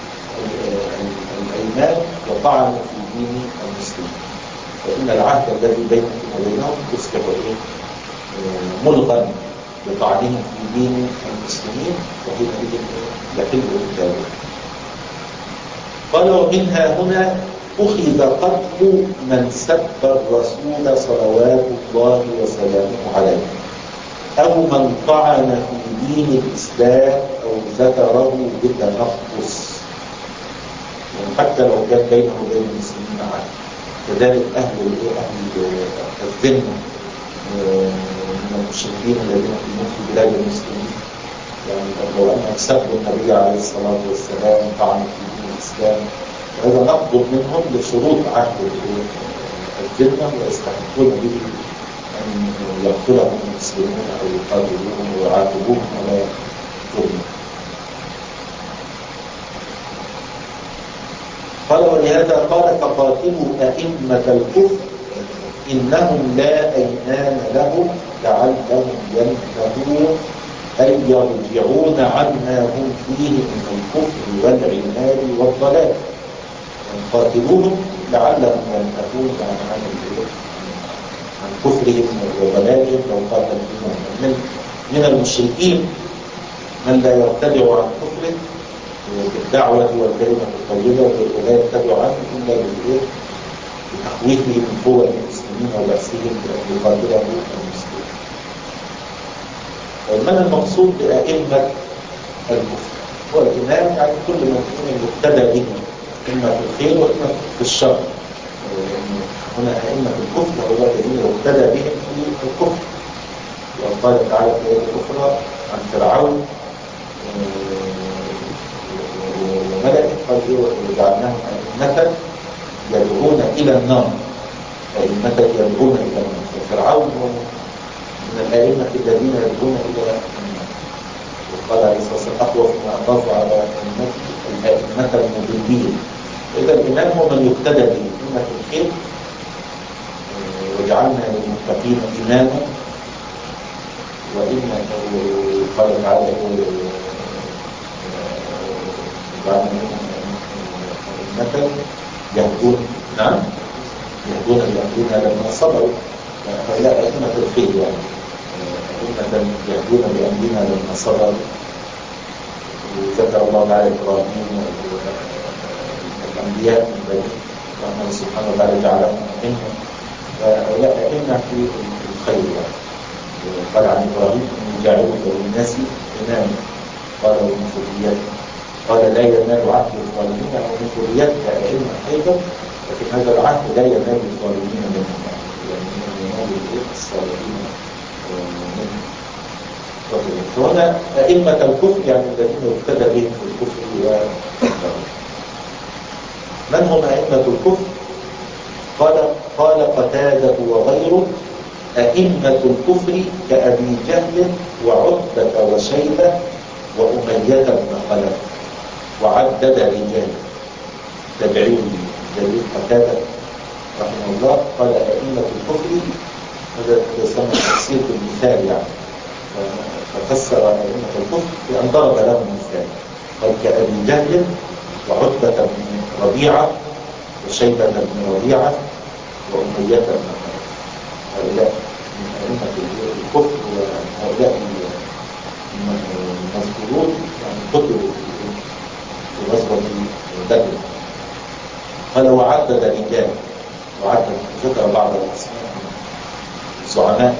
الأيمان وطعنوا في دين المسلمين فإن العهد الذي بينكم وبينهم يصبح إيه ملغا بطعنهم في دين المسلمين وحينئذ يحل الجاهل. قال ومنها هنا أخذ قتل من سب الرسول صلوات الله وسلامه عليه أو من طعن في دين الإسلام أو ذكره بتنقص، يعني حتى لو كان بينه وبين المسلمين عهد. كذلك أهل أهل الذمة من المشركين الذين يقيمون في بلاد المسلمين، يعني لو أنهم سبوا النبي عليه الصلاة والسلام طعنوا في دين الإسلام وهذا نقض منهم لشروط عهد الذمة ويستحقون به أن يقتلهم المسلمون أو يقاتلوهم ويعاقبوهم على ظلمهم. قال ولهذا قال فقاتلوا أئمة الكفر إنهم لا أيمان لهم لعلهم ينتهون أي يرجعون عما هم فيه من الكفر والعناد والضلال. قاتلوهم لعلهم ينتهون عن عن عن كفرهم وضلالهم لو قاتلوهم. من من المشركين من لا يرتدع عن كفره بالدعوة والكلمة الطيبة ولا يرتدع عنه إلا بالإيه بتخويفه من قوة المسلمين وبأسهم بأن يقاتلهم المسلمين. من المقصود بأئمة الكفر هو الإمام، يعني كل من يقتدى به إما في الخير وإما في الشر. هنا أئمة الكفر هو الذين يقتدى بهم في الكفر. وقال تعالى في آية أخرى عن فرعون وملئه قال وجعلناهم أئمة يدعون إلى النار، أئمة يدعون إلى النار. ففرعون هو من الأئمة الذين يدعون إلى النار. وقال عليه الصلاة والسلام أخوف ما أخاف على أمتي الأئمة المضلين. إذا الإمام هو من يقتدى به إما في الخير وجعلنا للمتقين إماما وإما قال تعالى وجعلنا أئمة يهدون نعم يهدون بأمرنا لما صبروا. هؤلاء أئمة الخير يعني أئمة يهدون بأمرنا لما صبروا. وذكر الله تعالى إبراهيم الأنبياء من بني وأنه سبحانه وتعالى جعلهم أئمة فهؤلاء أئمة في الخير. قال عن إبراهيم إني جاعلك للناس إماما قال ومن ذريتك قال لا ينال عهد الظالمين ومن ذريتك أئمة أيضا لكن هذا العهد لا ينال الظالمين منهم يعني ينال الصالحين منهم. فهنا أئمة الكفر يعني الذين يقتدى بهم في الكفر والكفر. من هم أئمة الكفر؟ قال قال قتادة وغيره أئمة الكفر كأبي جهل وعتبة وشيبة وأمية بن خلف وعدد رجال تبعين دليل قتادة رحمه الله قال أئمة الكفر هذا يسمى تفسير بالمثال يعني ففسر أئمة الكفر بأن ضرب لهم مثال قال كأبي جهل وعتبة بن ربيعة وشيبة بن ربيعة وأمية بن خلف. هؤلاء من أئمة الكفر وهؤلاء المذكورون يعني قتلوا قال وعدد رجال، وعدد ذكر بعض الأسماء زعماء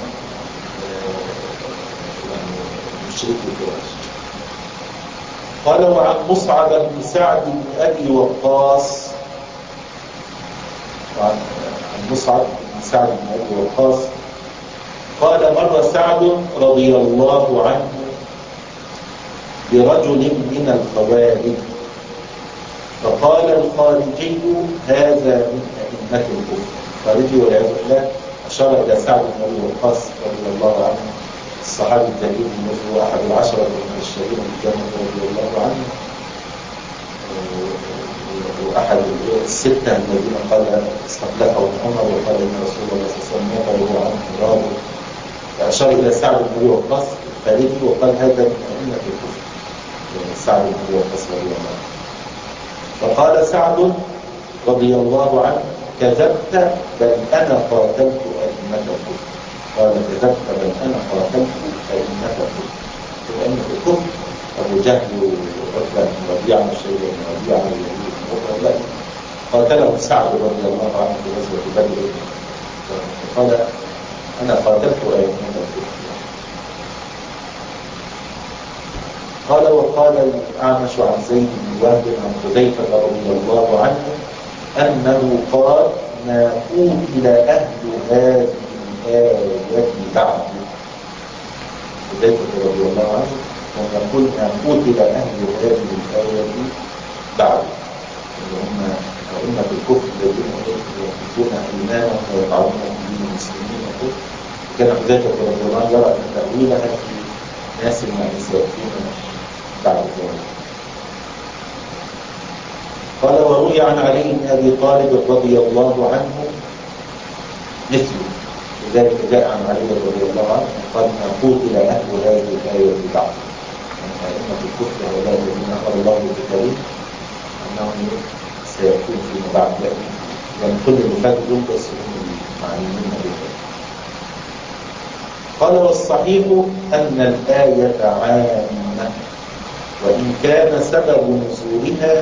مشركي قريش. قال وعن مصعب بن سعد بن أبي وقاص، وعن مصعب بن سعد بن أبي وقاص قال مر سعد رضي الله عنه برجل من الخوارج فقال الخارجي هذا من أئمة الكفر. الخارجي والعياذ بالله أشار إلى سعد بن أبي وقاص رضي الله عنه الصحابي الجليل الذي هو أحد العشرة من الشهيد بالجنة رضي الله عنه، وأحد الستة الذين قال استخلفهم عمر وقال إن رسول الله صلى الله عليه وسلم مات وهو عنه راض. فأشار إلى سعد بن أبي وقاص الخارجي وقال هذا من أئمة الكفر سعد بن أبي وقاص رضي الله عنه. فقال سعد رضي الله عنه كذبت بل أنا قاتلت أئمة الكفر. قال كذبت بل أنا قاتلت أئمة الكفر. أئمة الكفر أبو جهل وعتبة بن ربيعة وشيبة بن ربيعة والوليد بن عتبة قاتلهم سعد رضي الله عنه في غزوة بدر. قال أنا قاتلت أئمة الكفر. قال وقال الأعمش عن زيد بن وهب عن حذيفة رضي الله عنه أنه قال ما قتل أهل هذه الآية بعد. حذيفة رضي الله عنه كان يقول ما قتل أهل هذه الآية بعد، اللي هم أئمة الكفر الذين يقتلون إيمانهم ويطعنون في دين المسلمين. كان حذيفة رضي الله عنه يرى أن تأويلها في ناس يعني سيأتون بعد ذلك. قال وروي عن علي بن أبي طالب رضي الله عنه مثله، لذلك جاء عن علي رضي الله عنه قال ما قتل أهل هذه الآية بعد، يعني أئمة الكفر هؤلاء الذين أمر الله بقتالهم أنهم سيكون فيما بعد، يعني كل اللي فات دول بس هم المعنيين بالذات. قال والصحيح أن الآية عامة، وإن كان سبب نزولها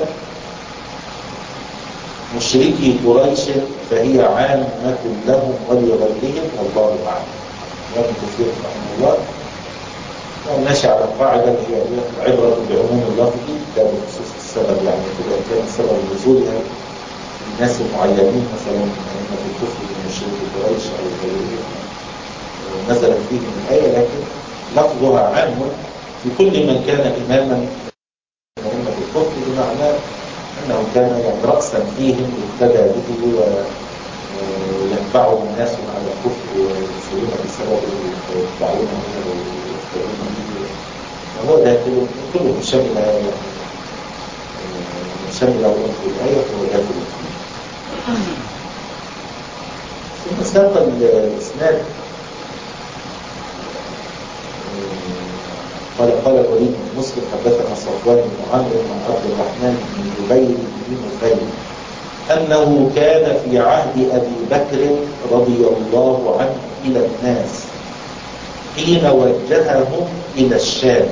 مشركي قريش فهي عامة لهم ولغيرهم والله أعلم. ابن كثير رحمه الله وماشي على القاعدة هي عبرة بعموم اللفظ لا بخصوص السبب، يعني كده كان سبب نزولها الناس المعينين مثلا أئمة الكفر من مشركي قريش أو غيرهم نزلت فيهم الآية، لكن لفظها عام في كل من كان إماما من أئمة الكفر، بمعنى أنه كان يعني رأسا فيهم يقتدى به ويتبعه الناس على الكفر ويصيرون بسببه ويتبعونه ويقتدون به، وهو داخل كله شمل يعني شمل في الآية فهو داخل فيه. ثم ساق الإسناد قال قال الوليد بن مسلم حدثنا صفوان بن عمرو بن عبد الرحمن بن جبير بن نفيل أنه كان في عهد أبي بكر رضي الله عنه إلى الناس حين وجههم إلى الشام.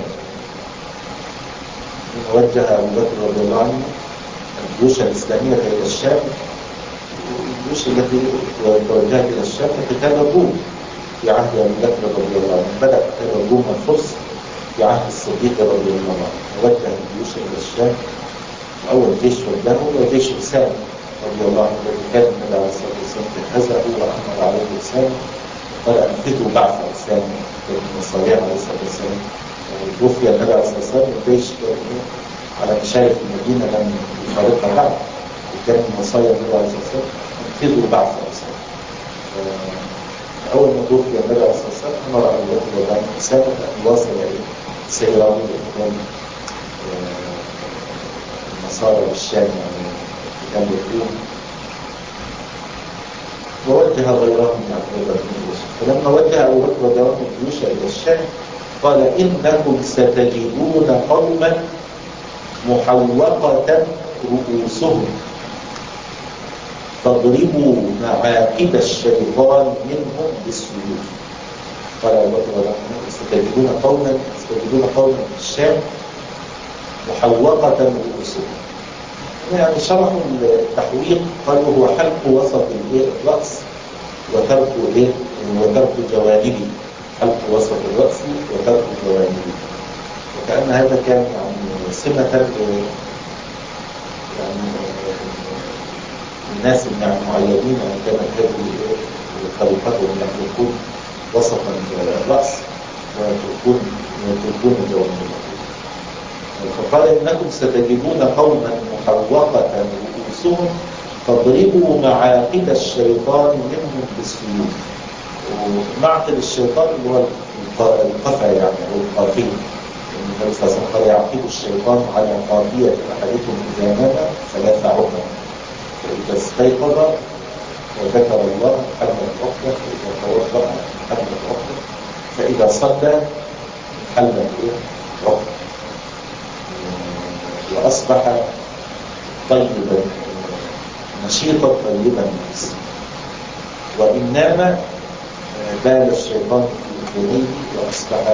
حين وجه أبو بكر رضي الله عنه الجيوش الإسلامية إلى الشام، الجيوش التي توجهت إلى الشام قتال الروم في عهد أبي بكر رضي الله عنه. بدأ قتال الروم الفرس في عهد الصديق رضي الله عنه، ووجه الجيوش إلى الشام. أول جيش وجهه هو جيش أسامة رضي الله عنه الذي كان النبي عليه الصلاة والسلام جهزه وأمر عليه أسامة قال أنفذوا بعث أسامة من صالح عليه الصلاة والسلام. توفي النبي عليه الصلاة والسلام والجيش على مشارف المدينة لم يفارقها بعد، وكان من وصايا النبي عليه الصلاة والسلام أنفذوا بعث أسامة. أول ما توفي النبي عليه الصلاة والسلام أمر أبو بكر رضي الله عنه أسامة أن يواصل سيره لإقدام النصارى بالشام يعني كان الروم، ووجه غيرهم من عبد الجيوش. فلما وجه أبو بكر رضي الله عنه الجيوش إلى الشام قال إنكم ستجدون قوما محوقة رؤوسهم تضربوا معاقد الشيطان منهم بالسيوف. قال أبو بكر رضي الله عنه ستجدون قوما ستجدون قوما في الشام محوقة رؤوسهم، يعني شرحوا التحويق قالوا هو حلق وسط الرأس وترك ايه وترك جوانبه، حلق وسط الرأس وترك جوانبه، وكأن هذا كان يعني سمة يعني الناس يعني معينين، يعني كانت هذه طريقتهم يحلقون وسطا الرأس ويتركون ويتركون جوانبه. فقال إنكم ستجدون قوما محوقة رؤوسهم فاضربوا معاقد الشيطان منهم بالسيوف. ومعقد الشيطان اللي هو القفا يعني أو القافية. النبي صلى الله عليه وسلم قال يعقد الشيطان على قافية أحدكم إذا نام ثلاث عقد، فإذا استيقظ وذكر الله حل العقدة، فإذا توضأ حل العقدة، فإذا صلى حل العقدة، وأصبح طيبا نشيطا طيبا النفس. وإن نام بال الشيطان في أذنيه وأصبح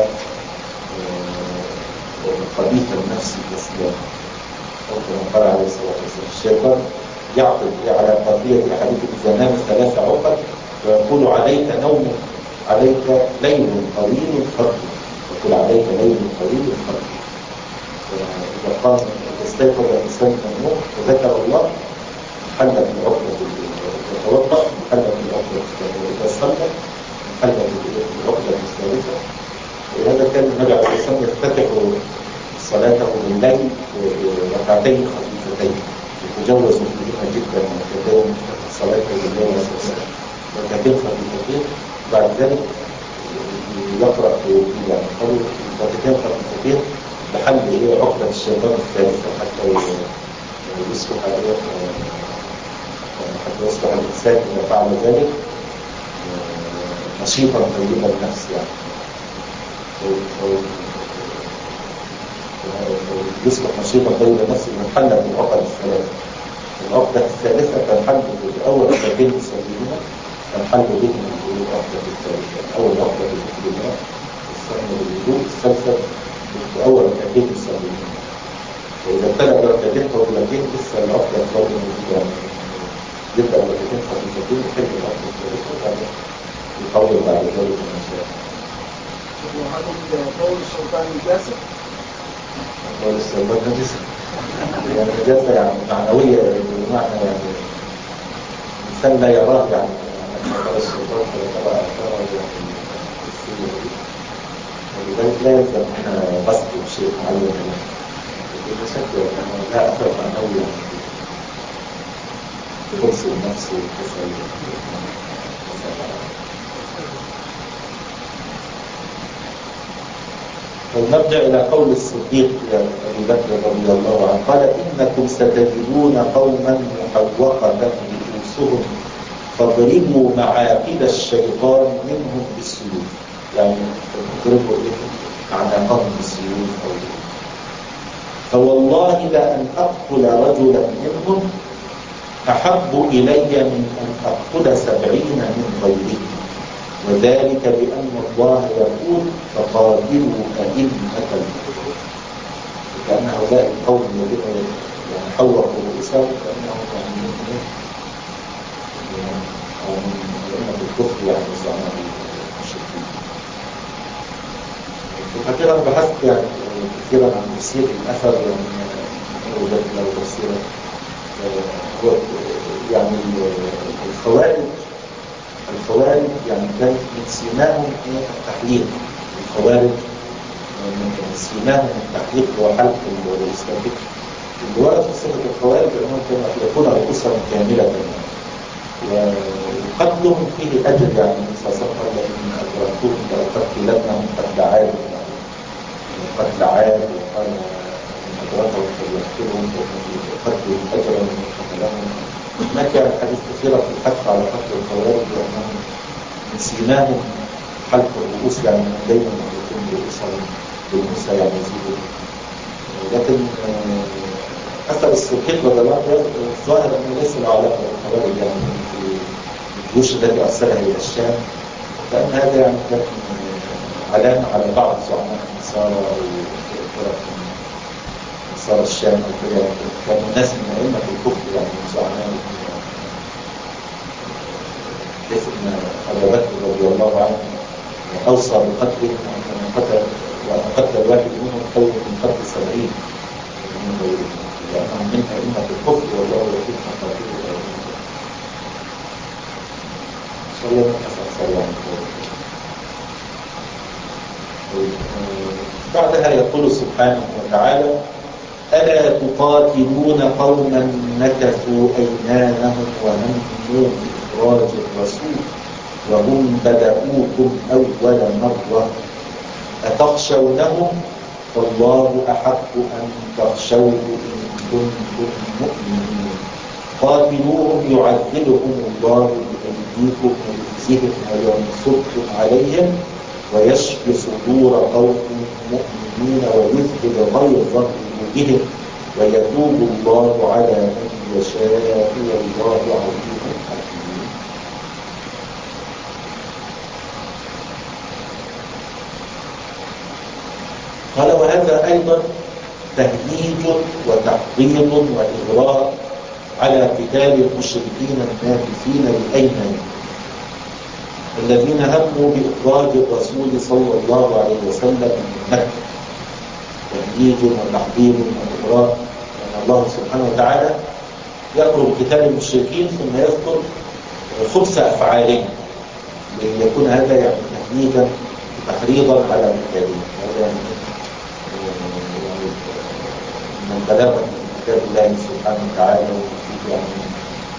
خبيث النفس الإسلام. كما قال عليه الصلاة والسلام الشيطان يعقد على قافية أحدكم إذا نام ثلاث عقد ويقول عليك نوم، عليك ليل طويل فرد، يقول عليك ليل طويل فرد. إذا قام استيقظ الإنسان من النوم وذكر الله حلت العقدة، يتوضأ حلت العقدة الثانية، وإذا صلى حلت العقدة الثالثة. ولهذا كان النبي عليه الصلاة والسلام يفتتح صلاته بالليل بركعتين خفيفتين يتجوز فيهما جدا ركعتين صلاته بالليل عليه الصلاة والسلام، ركعتين خفيفتين، بعد ذلك يقرأ يعني قالوا ركعتين خفيفتين لحل هي عقدة الشيطان الثالثة حتى يصبح حتى يصبح الإنسان إذا فعل ذلك نشيطا طيبا النفس يعني. يصبح نشيطا طيبا النفس من حل في العقد الثلاثة. العقدة الثالثة تنحل في أول ركعتين يصليهما، تنحل بهم العقدة الثالثة. أول عقدة بذكر الله، الثانية بالوضوء، الثالثة في أول ركعتين يصليهما. وإذا ابتدأ بركعتين طويلتين لسه العقدة برضه موجودة، يبدأ بركعتين خفيفتين يحل العقدة الثالثة وبعدين يطول بعد ذلك ما شاء. وهذا قول الشيطان الجاسد؟ قول الشيطان نجسة، يعني نجاسة يعني معنوية بمعنى يعني الإنسان لا يراه، يعني قول الشيطان فيتراءى أثاره يعني ولذلك لا يلزم هنا قصد بشيء معين بدون شك أنه لا أثر معنوي بخبص النفس والكسل. ونرجع إلى قول الصديق أبي بكر رضي الله عنه قال إنكم ستجدون قوما محوقة رؤوسهم فاضربوا معاقد الشيطان منهم بالسيوف، يعني تضربوا أعناقهم بالسيوف. فوالله لأن أقتل رجلا منهم أحب إلي من أن أقتل سبعين من غيرهم، وذلك بأن الله يقول فقاتلوا أئمة الكفر. لأن هؤلاء القوم الذين يعني حوقوا رؤوسهم كأنهم يعني من أئمة الكفر يعني زعماء المشركين. وكثيرا بحثت يعني كثيرا عن تفسير الأثر، يعني وجدت له تفسيرا هو يعني الخوارج الخوارج يعني كان من سيماهم التحليق. الخوارج من سيماهم التحليق وحلق الرؤوس. اللي ورد في صفة الخوارج أنهم كانوا يحلقون رؤوسهم كاملة، وقتلهم فيه أجر، يعني صلى الله عليه وسلم إن أدركتهم لأقتلنهم قتل عاد، قتل عاد، وقال إن أدركهم فليقتلهم وقتلهم أجرا من قتلهم. ما كان حديث كثيرة في الحث على قتل الخوارج لأنهم من سيماهم حلق الرؤوس، يعني دايما يكون رؤوسهم بالموسى يعني يزيدون. لكن أثر الصديق رضي الله عنه الظاهر أنه ليس له علاقة بالخوارج، يعني في الجيوش التي أرسلها إلى الشام، لأن هذا يعني كان علامة على بعض زعماء النصارى وفرق صار الشام وكذا، كانوا ناس من أئمة الكفر يعني زعماء، كيف أن أبا بكر رضي الله عنه أوصى بقتلهم أن قتل وأن قتل واحد منهم خير من قتل سبعين من غيرهم، لأنهم من أئمة الكفر والله يحب مقاتله. صلى الله عليه وسلم. بعدها يقول سبحانه وتعالى: ألا تقاتلون قوما نكثوا أيمانهم وهموا بإخراج الرسول وهم بدأوكم أول مرة أتخشونهم فالله أحق أن تخشوه إن كنتم مؤمنين قاتلوهم يعذبهم الله بأيديكم ويخزيهم وينصركم عليهم ويشفي صدور قوم مؤمنين ويذهب غيظ قلوبهم ويتوب الله على من يشاء والله عليم حكيم. قال: وهذا أيضا تهديد وتحضيض وإغراء على قتال المشركين الناكثين بأيمانهم الذين هموا بإخراج الرسول صلى الله عليه وسلم من مكة. تهديد وتحضيض وإغراء، لأن الله سبحانه وتعالى يأمر بقتال المشركين ثم يذكر خبث أفعالهم ليكون هذا يعني تهديدا تحريضا على قتالهم. هذا يعني من بلاغة كتاب الله سبحانه وتعالى وفيه يعني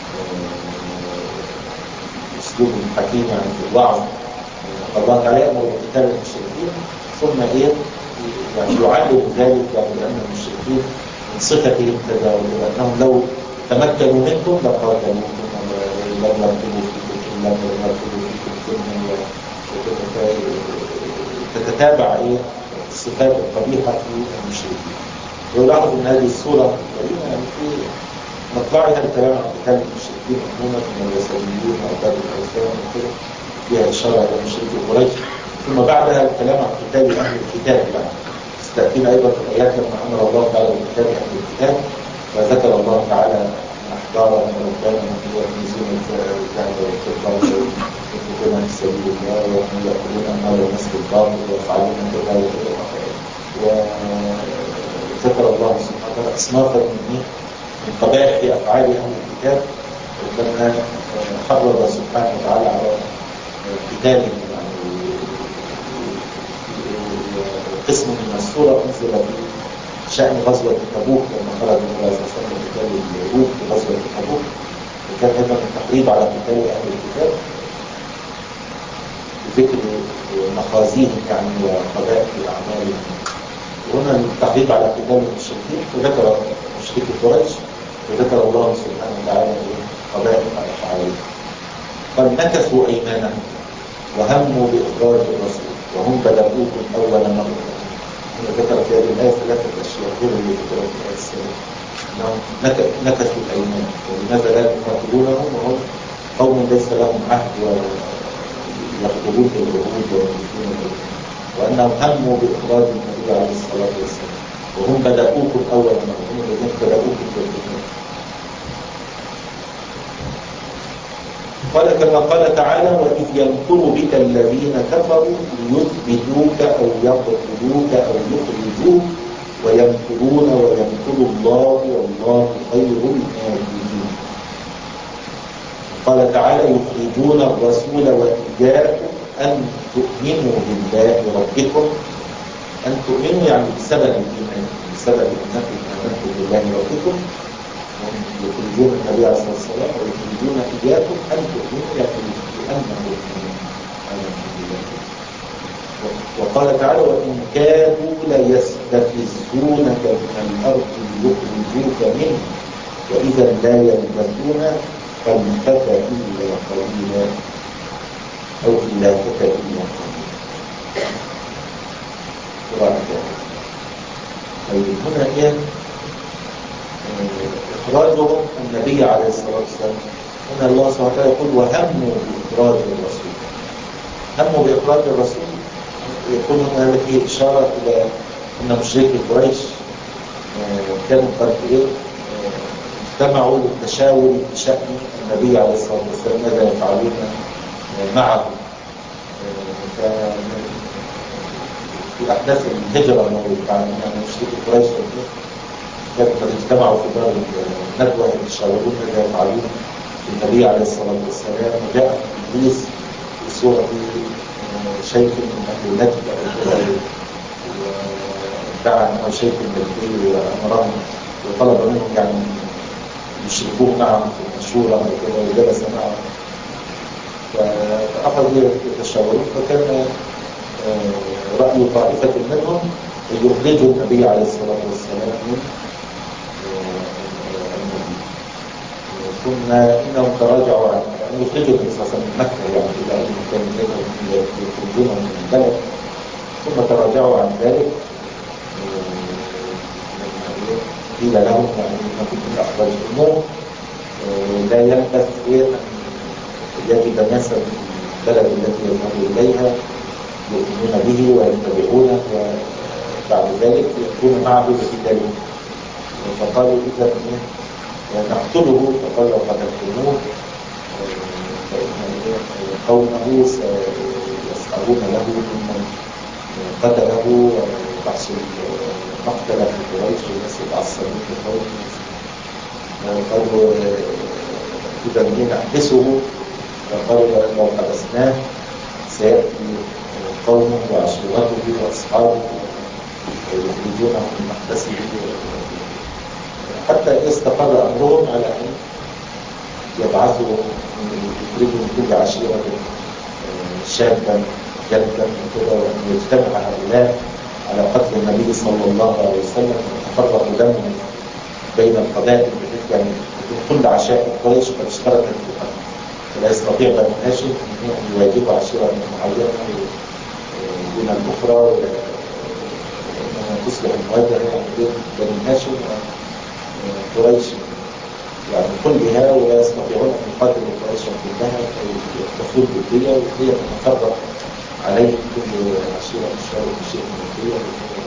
أسلوب حكيم يعني في الوعظ. الله تعالى يأمر بقتال المشركين ثم إيه يعني يعلم ذلك يعني لأن المشركين من صفتهم كذا ولأنهم لو تمكنوا منكم لقاتلوكم ولم يرتبوا فيكم لم يرتبوا فيكم كلمة تتتابع إيه الصفات القبيحة في المشركين. ويلاحظ أن هذه الصورة يعني في مطلعها الكلام عن قتال المشركين عموما من الوثنيين وأعباد الأوثان وكذا فيها إشارة إلى مشركي قريش، ثم بعدها الكلام عن قتال أهل الكتاب. يعني ستأتينا أيضا في الآيات لما أمر الله تعالى بقتال أهل الكتاب وذكر الله تعالى أحبارهم ورهبانهم يكنزون الذهب والفضة وينفقون في سبيل الله وهم يأكلون أموال الناس بالباطل ويفعلون كذا وكذا. وذكر الله سبحانه وتعالى أصنافا من من قبائح أفعال أهل الكتاب لما حرض سبحانه وتعالى على قتالهم. يعني قسم من السورة أنزل في شأن غزوة تبوك لما خرج النبي صلى الله عليه وسلم قتال اليهود في غزوة تبوك، وكان أيضا التحريض على قتال أهل الكتاب بذكر مخازيهم يعني وقبائح أعمالهم. وهنا التحريض على قتال المشركين وذكر مشركي قريش وذكر الله سبحانه وتعالى قبائح أفعالهم. قد نكثوا أيمانهم وهموا بإخراج الرسول وهم بدأوكم أول مرة. هنا ذكر في هذه الآية ثلاثة أشياء غير اللي ذكر في الآية السابقة أنهم نكثوا الأيمان ولماذا لا يقاتلونهم وهم قوم ليس لهم عهد ويخرجون العهود ويملكون العهود، وأنهم هموا بإخراج النبي عليه الصلاة والسلام وهم بدأوكم أول مرة، هم الذين بدأوكم بالقتال. قال كما قال تعالى: وإذ يمكر بك الذين كفروا ليثبتوك أو يقتلوك أو يخرجوك ويمكرون ويمكر الله والله خير الماكرين. قال تعالى: يخرجون الرسول وإياكم أن تؤمنوا بالله ربكم. أن تؤمنوا يعني بسبب الإيمان، بسبب أنكم آمنتم بالله ربكم. يخرجون النبي عليه الصلاة والسلام ويخرجون إياكم أن تؤمنوا يعني بأنهم آمنتم بالله. وقال تعالى: وإن كادوا ليستفزونك من الأرض ليخرجوك منه وإذا لا يلبثون خلفك إلا قليلا أو خلافك إلا قليلا. طيب هنا إيه إخراجهم النبي عليه الصلاة والسلام؟ هنا الله سبحانه وتعالى يقول: وهموا بإخراج الرسول. هموا بإخراج الرسول يكون هنا فيه إشارة إلى أن مشركي قريش كانوا قد إيه اجتمعوا للتشاور بشأن النبي عليه الصلاة والسلام ماذا يفعلون معه. في أحداث الهجرة من مشرك قريش كانوا قد اجتمعوا في دار الندوة يتشاورون ماذا يفعلون بالنبي عليه الصلاة والسلام، وجاء إبليس في صورة شيخ من أهل النجد ودعا أنه شيخ النبي وأمرهم وطلب منهم يعني يشركوه معهم في المشورة وجلس معهم فأخذوا يتشاورون. فكان رأي طائفة منهم أن يخرجوا النبي عليه الصلاة والسلام من المدينة، ثم إنهم تراجعوا عن أن يخرجوا النبي صلى الله عليه وسلم من مكة يعني إلى أي مكان يخرجونه من البلد، ثم تراجعوا عن ذلك. قيل لهم يعني إنكم من أخرجتموه لا يلبث أن يجد ناسا من البلد التي يذهب إليها يؤمنون به ويتبعونه وبعد ذلك يكون معه بقتاله. فقالوا إذا نقتله، فقال لو قتلتموه فإن قومه سيسخرون له ممن قتله ويحصل مقتل في قريش والناس يتعصبون بقومه. قالوا إذا نحبسه، فقالوا لو حبسناه سيأتي قومه وعشيرته وأصحابه ويخرجونه من محبسه حتى يستقر أمرهم على أن يبعثوا يخرجوا من كل عشيرة شابا جدا وكذا، وأن يجتمع هؤلاء على قتل النبي صلى الله عليه وسلم ويتفرق دمهم بين القبائل، بحيث يعني كل عشائر قريش قد اشتركت في القتل، فلا يستطيع بني هاشم أن يواجهوا عشيرة معينة دون الأخرى، وإنما تصبح المواجهة بين بني هاشم وقريش يعني كلها، ولا يستطيعون أن يقاتلوا قريشا كلها فيتخذوا بالدية والدية تتفرق عليهم كل عشيرة تشارك بشيء من الدية.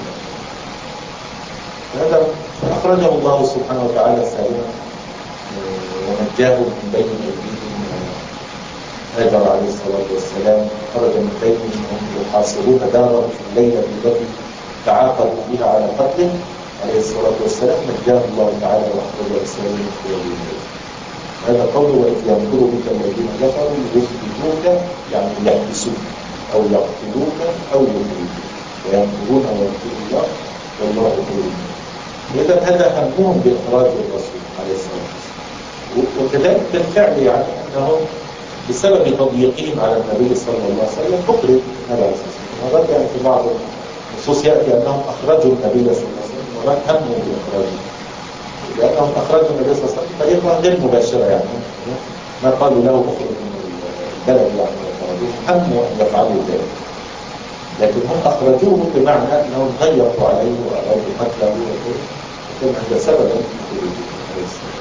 هذا أخرجه الله سبحانه وتعالى سالما ونجاه من بين أيديهم. هاجر عليه الصلاة والسلام خرج من بينهم وهم يحاصرون داره في الليلة التي تعاقدوا بها على قتله عليه الصلاة والسلام، نجاه الله تعالى وأخرجه سالما في يوم الليل. هذا قوله وإذ يمكر بك الذين كفروا يثبتوك يعني يحبسوك أو يقتلوك أو يخرجوك، ويمكرون ويمكر الله والله خير الماكرين. إذا هذا همهم بإخراج الرسول عليه الصلاة والسلام، وكذلك بالفعل يعني أنهم بسبب تضييقهم على النبي صلى الله عليه وسلم أخرج النبي عليه الصلاة والسلام. مرات يعني في بعض النصوص يأتي أنهم أخرجوا النبي صلى الله عليه وسلم، مرات هموا بإخراجه لأنهم أخرجوا النبي صلى الله عليه وسلم بطريقة غير مباشرة، يعني ما قالوا له أخرج من البلد يعني هموا أن يفعلوا ذلك، لكن هم أخرجوه بمعنى أنهم غيروا عليه وأرادوا قتله وكان هذا سببا لخروجه عليه الصلاة.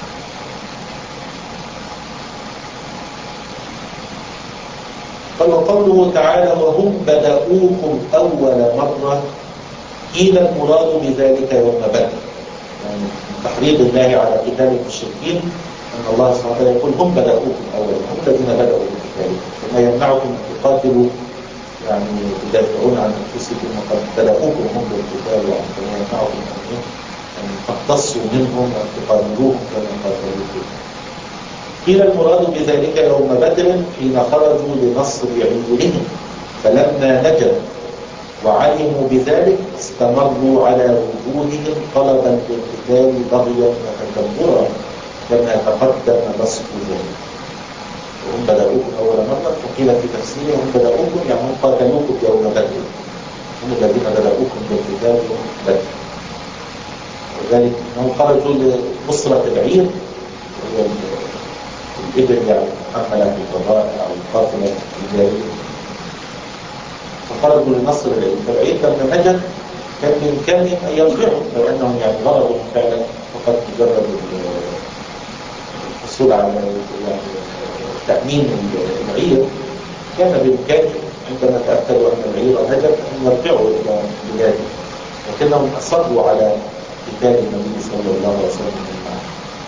قال وقوله تعالى وهم بدأوكم أول مرة، قيل المراد بذلك يوم بدر، يعني تحريض الله على قتال المشركين أن الله سبحانه وتعالى يقول هم بدأوكم أول مرة، هم الذين بدأوا بالقتال، فما يمنعكم أن تقاتلوا يعني تدافعون عن أنفسكم وقد بدأوكم هم بالقتال، يعني فما يمنعكم أن تقتصوا منهم وأن تقاتلوهم كما قاتلوكم. قيل المراد بذلك يوم بدر حين خرجوا لنصر عيونهم، فلما نجوا وعلموا بذلك استمروا على وجوههم طلبا للقتال بغيا وتكبرا كما تقدم نصر ذلك. وهم بدأوكم أول مرة، وقيل في تفسيره هم بدأوكم يعني هم قاتلوكم يوم بدر، هم الذين بدأوكم بالقتال يوم بدر. وذلك أنهم خرجوا لنصرة العير وهي الإبل يعني محملة في البضائع أو القافلة التجارية، فخرجوا لنصر العيد. فالعيد لما نجد كان بإمكانهم أن يرجعوا لو أنهم يعني ضربوا فعلا فقط مجرد الحصول على يعني تأمين العير، كان بإمكانهم عندما تأكدوا أن العير نجد أن يرجعوا إلى بلادهم، لكنهم أصروا على قتال النبي صلى الله عليه وسلم معه.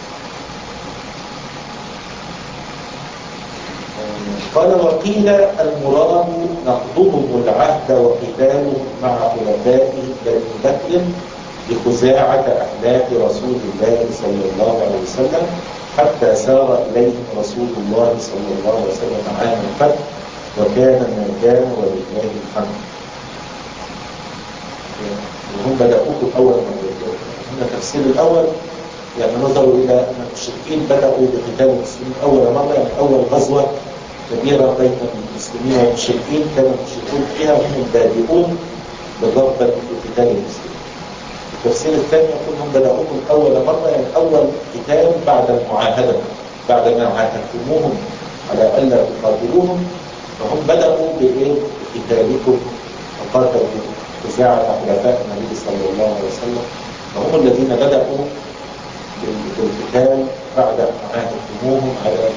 قال وقيل المراد نقضهم العهد وقتالهم مع خلفائهم بني بكر بخزاعة أحلاف رسول الله صلى الله عليه وسلم حتى سار إليهم رسول الله صلى الله عليه وسلم عام الفتح وكان ما كان ولله الحمد. وهم بدأوه أول مرة. هنا تفسير الأول يعني نظروا إلى أن المشركين بدأوا بقتال المسلمين أول مرة، يعني أول غزوة كبيرة بين المسلمين والمشركين كان المشركون فيها هم البادئون بالرغبة في قتال المسلمين. التفسير الثاني يقول هم بدأوه أول مرة، يعني أول قتال بعد المعاهدة، بعد ما عاهدتموهم على ألا تقاتلوهم، فهم بدأوا بإيه؟ بقتالكم وقاتلوا خزاعة حلفاء النبي صلى الله عليه وسلم، فهم الذين بدأوا بالقتال بعد أن عاهدتموهم على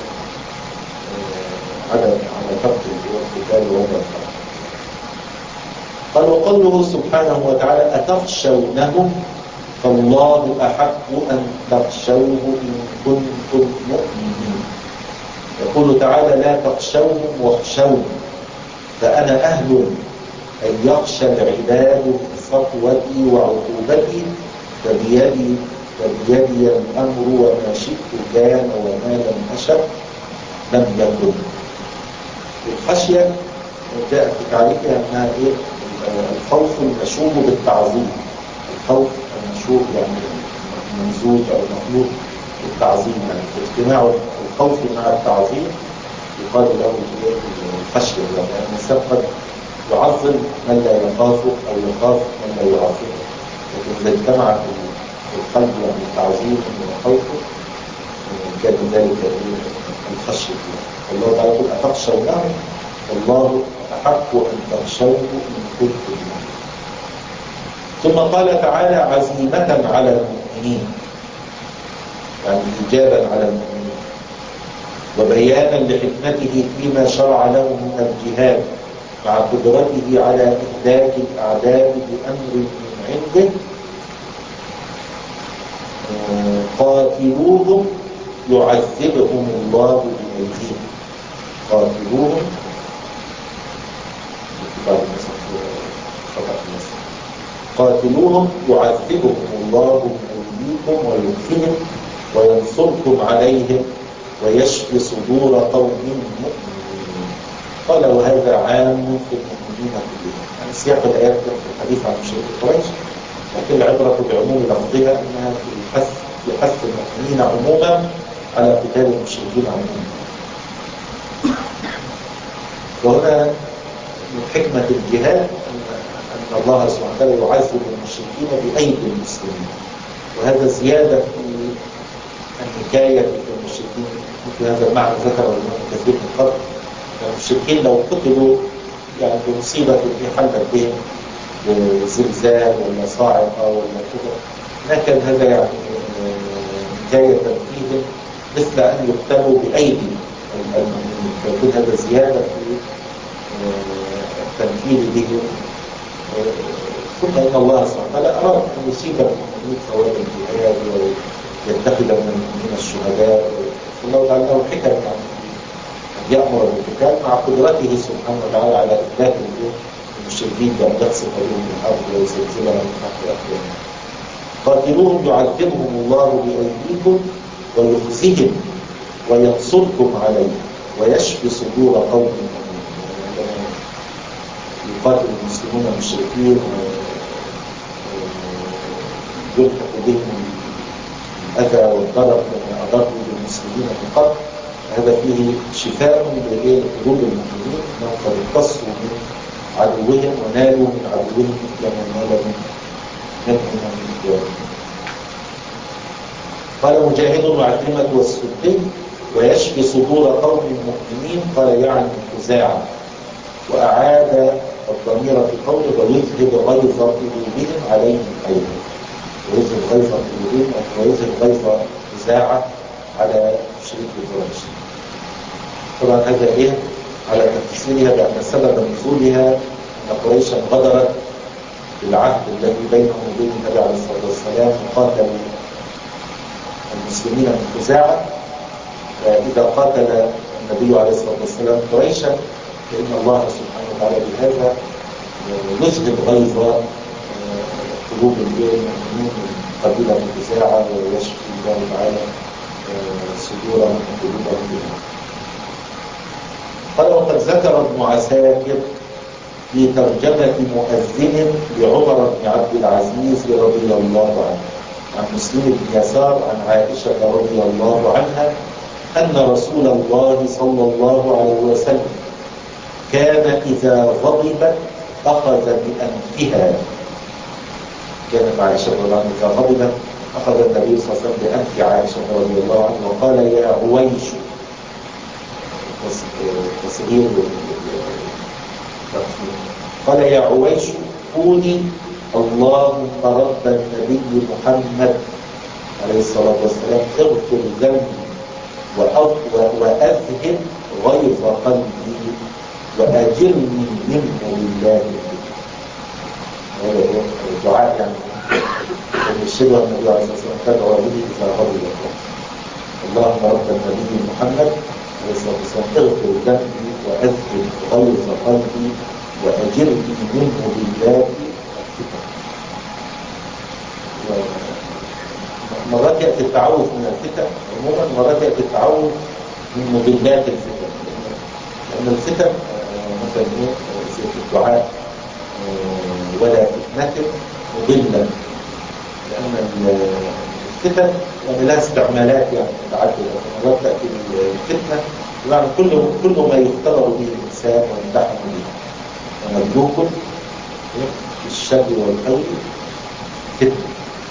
على على ترك القتال ووضع الحرب. قال وقوله سبحانه وتعالى أتخشونهم فالله أحق أن تخشوه إن كنتم مؤمنين. يقول تعالى لا تخشوهم واخشوني فأنا أهل أن يخشى العباد من سطوتي وعقوبتي فبيدي فبيدي الأمر وما شئت كان وما لم أشأ لم يكن. الخشية جاء في تعريفها أنها إيه؟ الخوف المشوب بالتعظيم. الخوف المشوب يعني ممزوج أو مخلوط بالتعظيم، يعني اجتماع الخوف مع التعظيم يقال له الخشية. يعني الإنسان قد يعظم من لا يخافه أو يخاف من لا يعظمه، لكن إذا اجتمع في القلب يعني التعظيم وخوفه كان ذلك الخشية. الله تعالى يقول أتخشونه والله أحق أن تخشوه إن كنتم مؤمنين. ثم قال تعالى عزيمة على المؤمنين، يعني إجابا على المؤمنين، وبيانا لحكمته فيما شرع له من الجهاد مع قدرته على إهلاك الأعداء بأمر من عنده. قاتلوهم يعذبهم الله بأيديهم. قاتلوهم قاتلوهم يعذبهم الله بأيديكم ويخزيهم وينصركم عليهم ويشفي صدور قوم مؤمنين. قال وهذا عام في المؤمنين كلهم. يعني سياق الآيات في الحديث عن مشرك قريش، لكن العبرة بعموم لفظها أنها في حث في حث المؤمنين عموما على قتال المشركين عموما. وهنا من حكمة الجهاد أن الله سبحانه وتعالى يعذب المشركين بأيدي المسلمين، وهذا زيادة في الحكاية في المشركين. مثل هذا المعنى ذكر الإمام كثير من قبل، المشركين لو قتلوا يعني بمصيبة في حلت بهم بزلزال ولا صاعقة ولا كذا، لكن هذا يعني حكاية فيهم مثل أن يقتلوا بأيدي المؤمنين، فيكون هذا زيادة في التنفيذ بهم. ثم إن الله سبحانه وتعالى أراد أن يصيب المؤمنين ثواب الجهاد ويتخذ من المؤمنين الشهداء، فالله تعالى له حكم يعني أن يأمر بالقتال مع قدرته سبحانه وتعالى على إهلاك المشركين بأن يقصف بهم الأرض ويزلزلهم من تحت أقدامهم. قاتلوهم يعذبهم الله بأيديكم ويخزيهم وينصركم عليه ويشفي صدور قوم مؤمنين. يقاتل المسلمون المشركين ويلحق بهم الأذى والضرر كما أضروا بالمسلمين من قبل. هذا فيه شفاء لقلوب المؤمنين أنهم قد اقتصوا من عدوهم ونالوا من عدوهم مثل ما نال منهم من إخوانهم. قال مجاهد وعكرمة والسدي ويشفي صدور قوم مؤمنين، قال يعني خزاعة، وأعاد الضمير في قوله ويذهب غيظ قلوبهم عليهم أيضا، ويذهب غيظ قلوبهم ويذهب غيظ خزاعة على مشرك قريش. طبعا هذا إيه على تفسيرها بأن سبب نزولها أن قريشا غدرت بالعهد الذي بينه وبين النبي عليه الصلاة والسلام قاتل المسلمين من خزاعة. فإذا قاتل النبي عليه الصلاة والسلام قريشا فإن الله سبحانه وتعالى بهذا يذهب غيظ قلوب المؤمنين من قبيلة خزاعة ويشفي الله تعالى صدورهم وقلوبهم بها. قال وقد ذكر ابن عساكر في ترجمة مؤذن لعمر بن عبد العزيز رضي الله عنه عن مسلم بن يسار عن عائشة رضي الله عنها أن رسول الله صلى الله عليه وسلم كان إذا غضبت أخذ بأنفها. كانت عائشة رضي الله عنها إذا غضبت أخذ النبي صلى الله عليه وسلم بأنف عائشة رضي الله عنها وقال يا عويش تصغير قال يا عويش قولي اللهم رب النبي محمد عليه الصلاة والسلام اغفر ذنبي وأذهب غيظ قلبي وأجرني منه بالله. هذا الدعاء يعني يرشدها النبي عليه الصلاة والسلام تدعو به إذا غضب. اللهم رب النبي محمد عليه الصلاة والسلام اغفر ذنبي وأذهب غيظ قلبي وأجرني منه بالله. مرات يأتي التعوذ من الفتن عموما، مرات يأتي التعوذ من مضلات الفتن، لأن الفتن مثلا في الدعاء ولا فتنة مضلة، لأن الفتن يعني لها استعمالات يعني متعددة. مرات تأتي الفتنة يعني كل كل ما يختبر به الإنسان ويمتحن به ومدلوك بالشر والخير فتنة،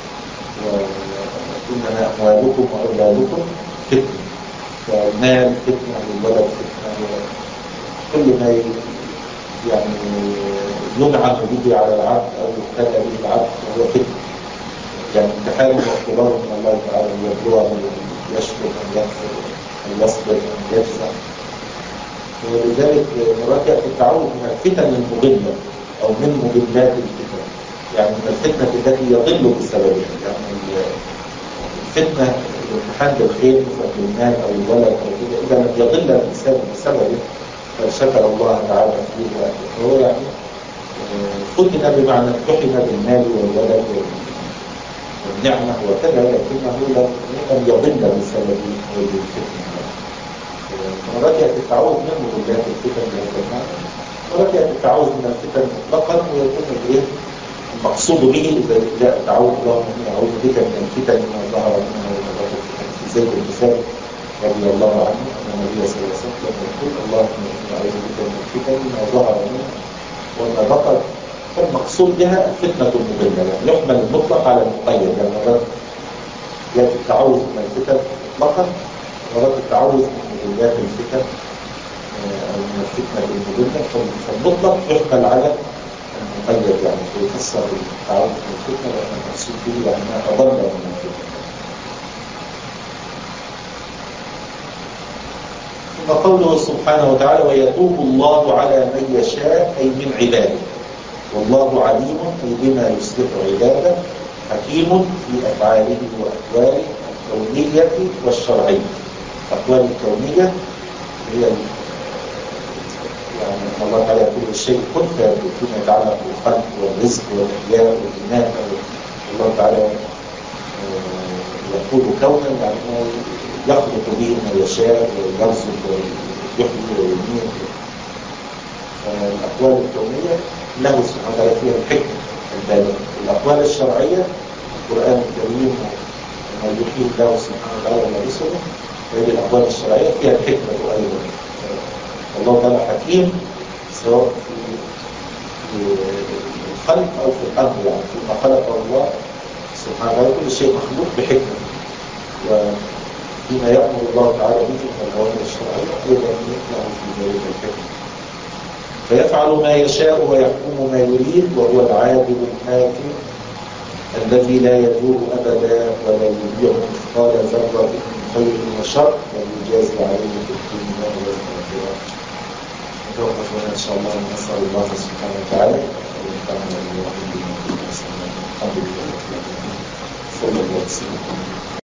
وإنما أموالكم وأولادكم فتنة، فالمال فتنة والولد فتنة، كل ما يعني ينعم به على العبد أو يبتلى به العبد وهو فتنة، يعني امتحان واختبار من الله تعالى ليبلوه يشكر أن يكفر أن يصبر أن يجزع. ولذلك مرات يأتي التعوذ من الفتن المضلة أو من مضلات الفتن، يعني من الفتنة التي يضل بسببها، يعني الفتنة الامتحان بالخير مثل المال أو الولد أو كده، إذا لم يضل الإنسان بسببه فشكر الله تعالى فيه، فهو يعني فتن بمعنى امتحن بالمال والولد والنعمة وكذا، لكنه لم يضل بسبب الفتنة. مرات يأتي التعوذ من مضلات الفتن بهذا المعنى، مرات يأتي التعوذ من الفتن مطلقا ويكون الايه المقصود به إذا جاء التعوذ اللهم إني أعوذ بك من الفتن ما ظهر منها وما بطن. في زيد بن ثابت رضي الله عنه أن النبي صلى الله عليه وسلم يقول اللهم إني أعوذ بك من الفتن ما ظهر منها وما بطن. فالمقصود بها الفتنة المضلة، يعني يحمل المطلق على المقيد، يعني مرات يأتي التعوذ من الفتن مطلقا، مرات التعوذ من مضلات الفتن أو من الفتنة المضلة، فالمطلق يحمل على المقيد، يعني يفسر التعوذ من الفتنة لأن المقصود به يعني ما أضل من الفتنة. ثم قوله سبحانه وتعالى ويتوب الله على من يشاء أي من عباده، والله عليم أي بما يصلح عباده، حكيم في أفعاله وأقواله الكونية والشرعية. الأقوال الكونية هي يعني الله تعالى كل شيء كن فيكون فيما يتعلق بالخلق والرزق والإحياء والإماتة. الله تعالى يقول كونا يعني يخلق به ما يشاء ويرزق ويحيي ويميت. الأقوال الكونية له سبحانه وتعالى فيها الحكمة البالغة. الأقوال الشرعية القرآن الكريم وما يحيي الله سبحانه وتعالى وما رسله، هذه الأقوال الشرعية فيها الحكمة أيضا. الله تعالى حكيم سواء في الخلق أو في الأمر، يعني فيما خلق الله سبحانه وتعالى كل شيء مخلوق بحكمة، وفيما يأمر الله تعالى به من الأوامر الشرعية أيضا له في ذلك الحكمة، فيفعل ما يشاء ويحكم ما يريد، وهو العادل الحاكم الذي لا يجور أبدا ولا يبيع مثقال ذرة من خير وشر ويجازي عليه في الدنيا والآخرة. نتوقف هنا إن شاء الله ونسأل الله سبحانه وتعالى ونفعنا بما علمنا وما سمعنا. الحمد لله رب العالمين. صلى الله وسلم.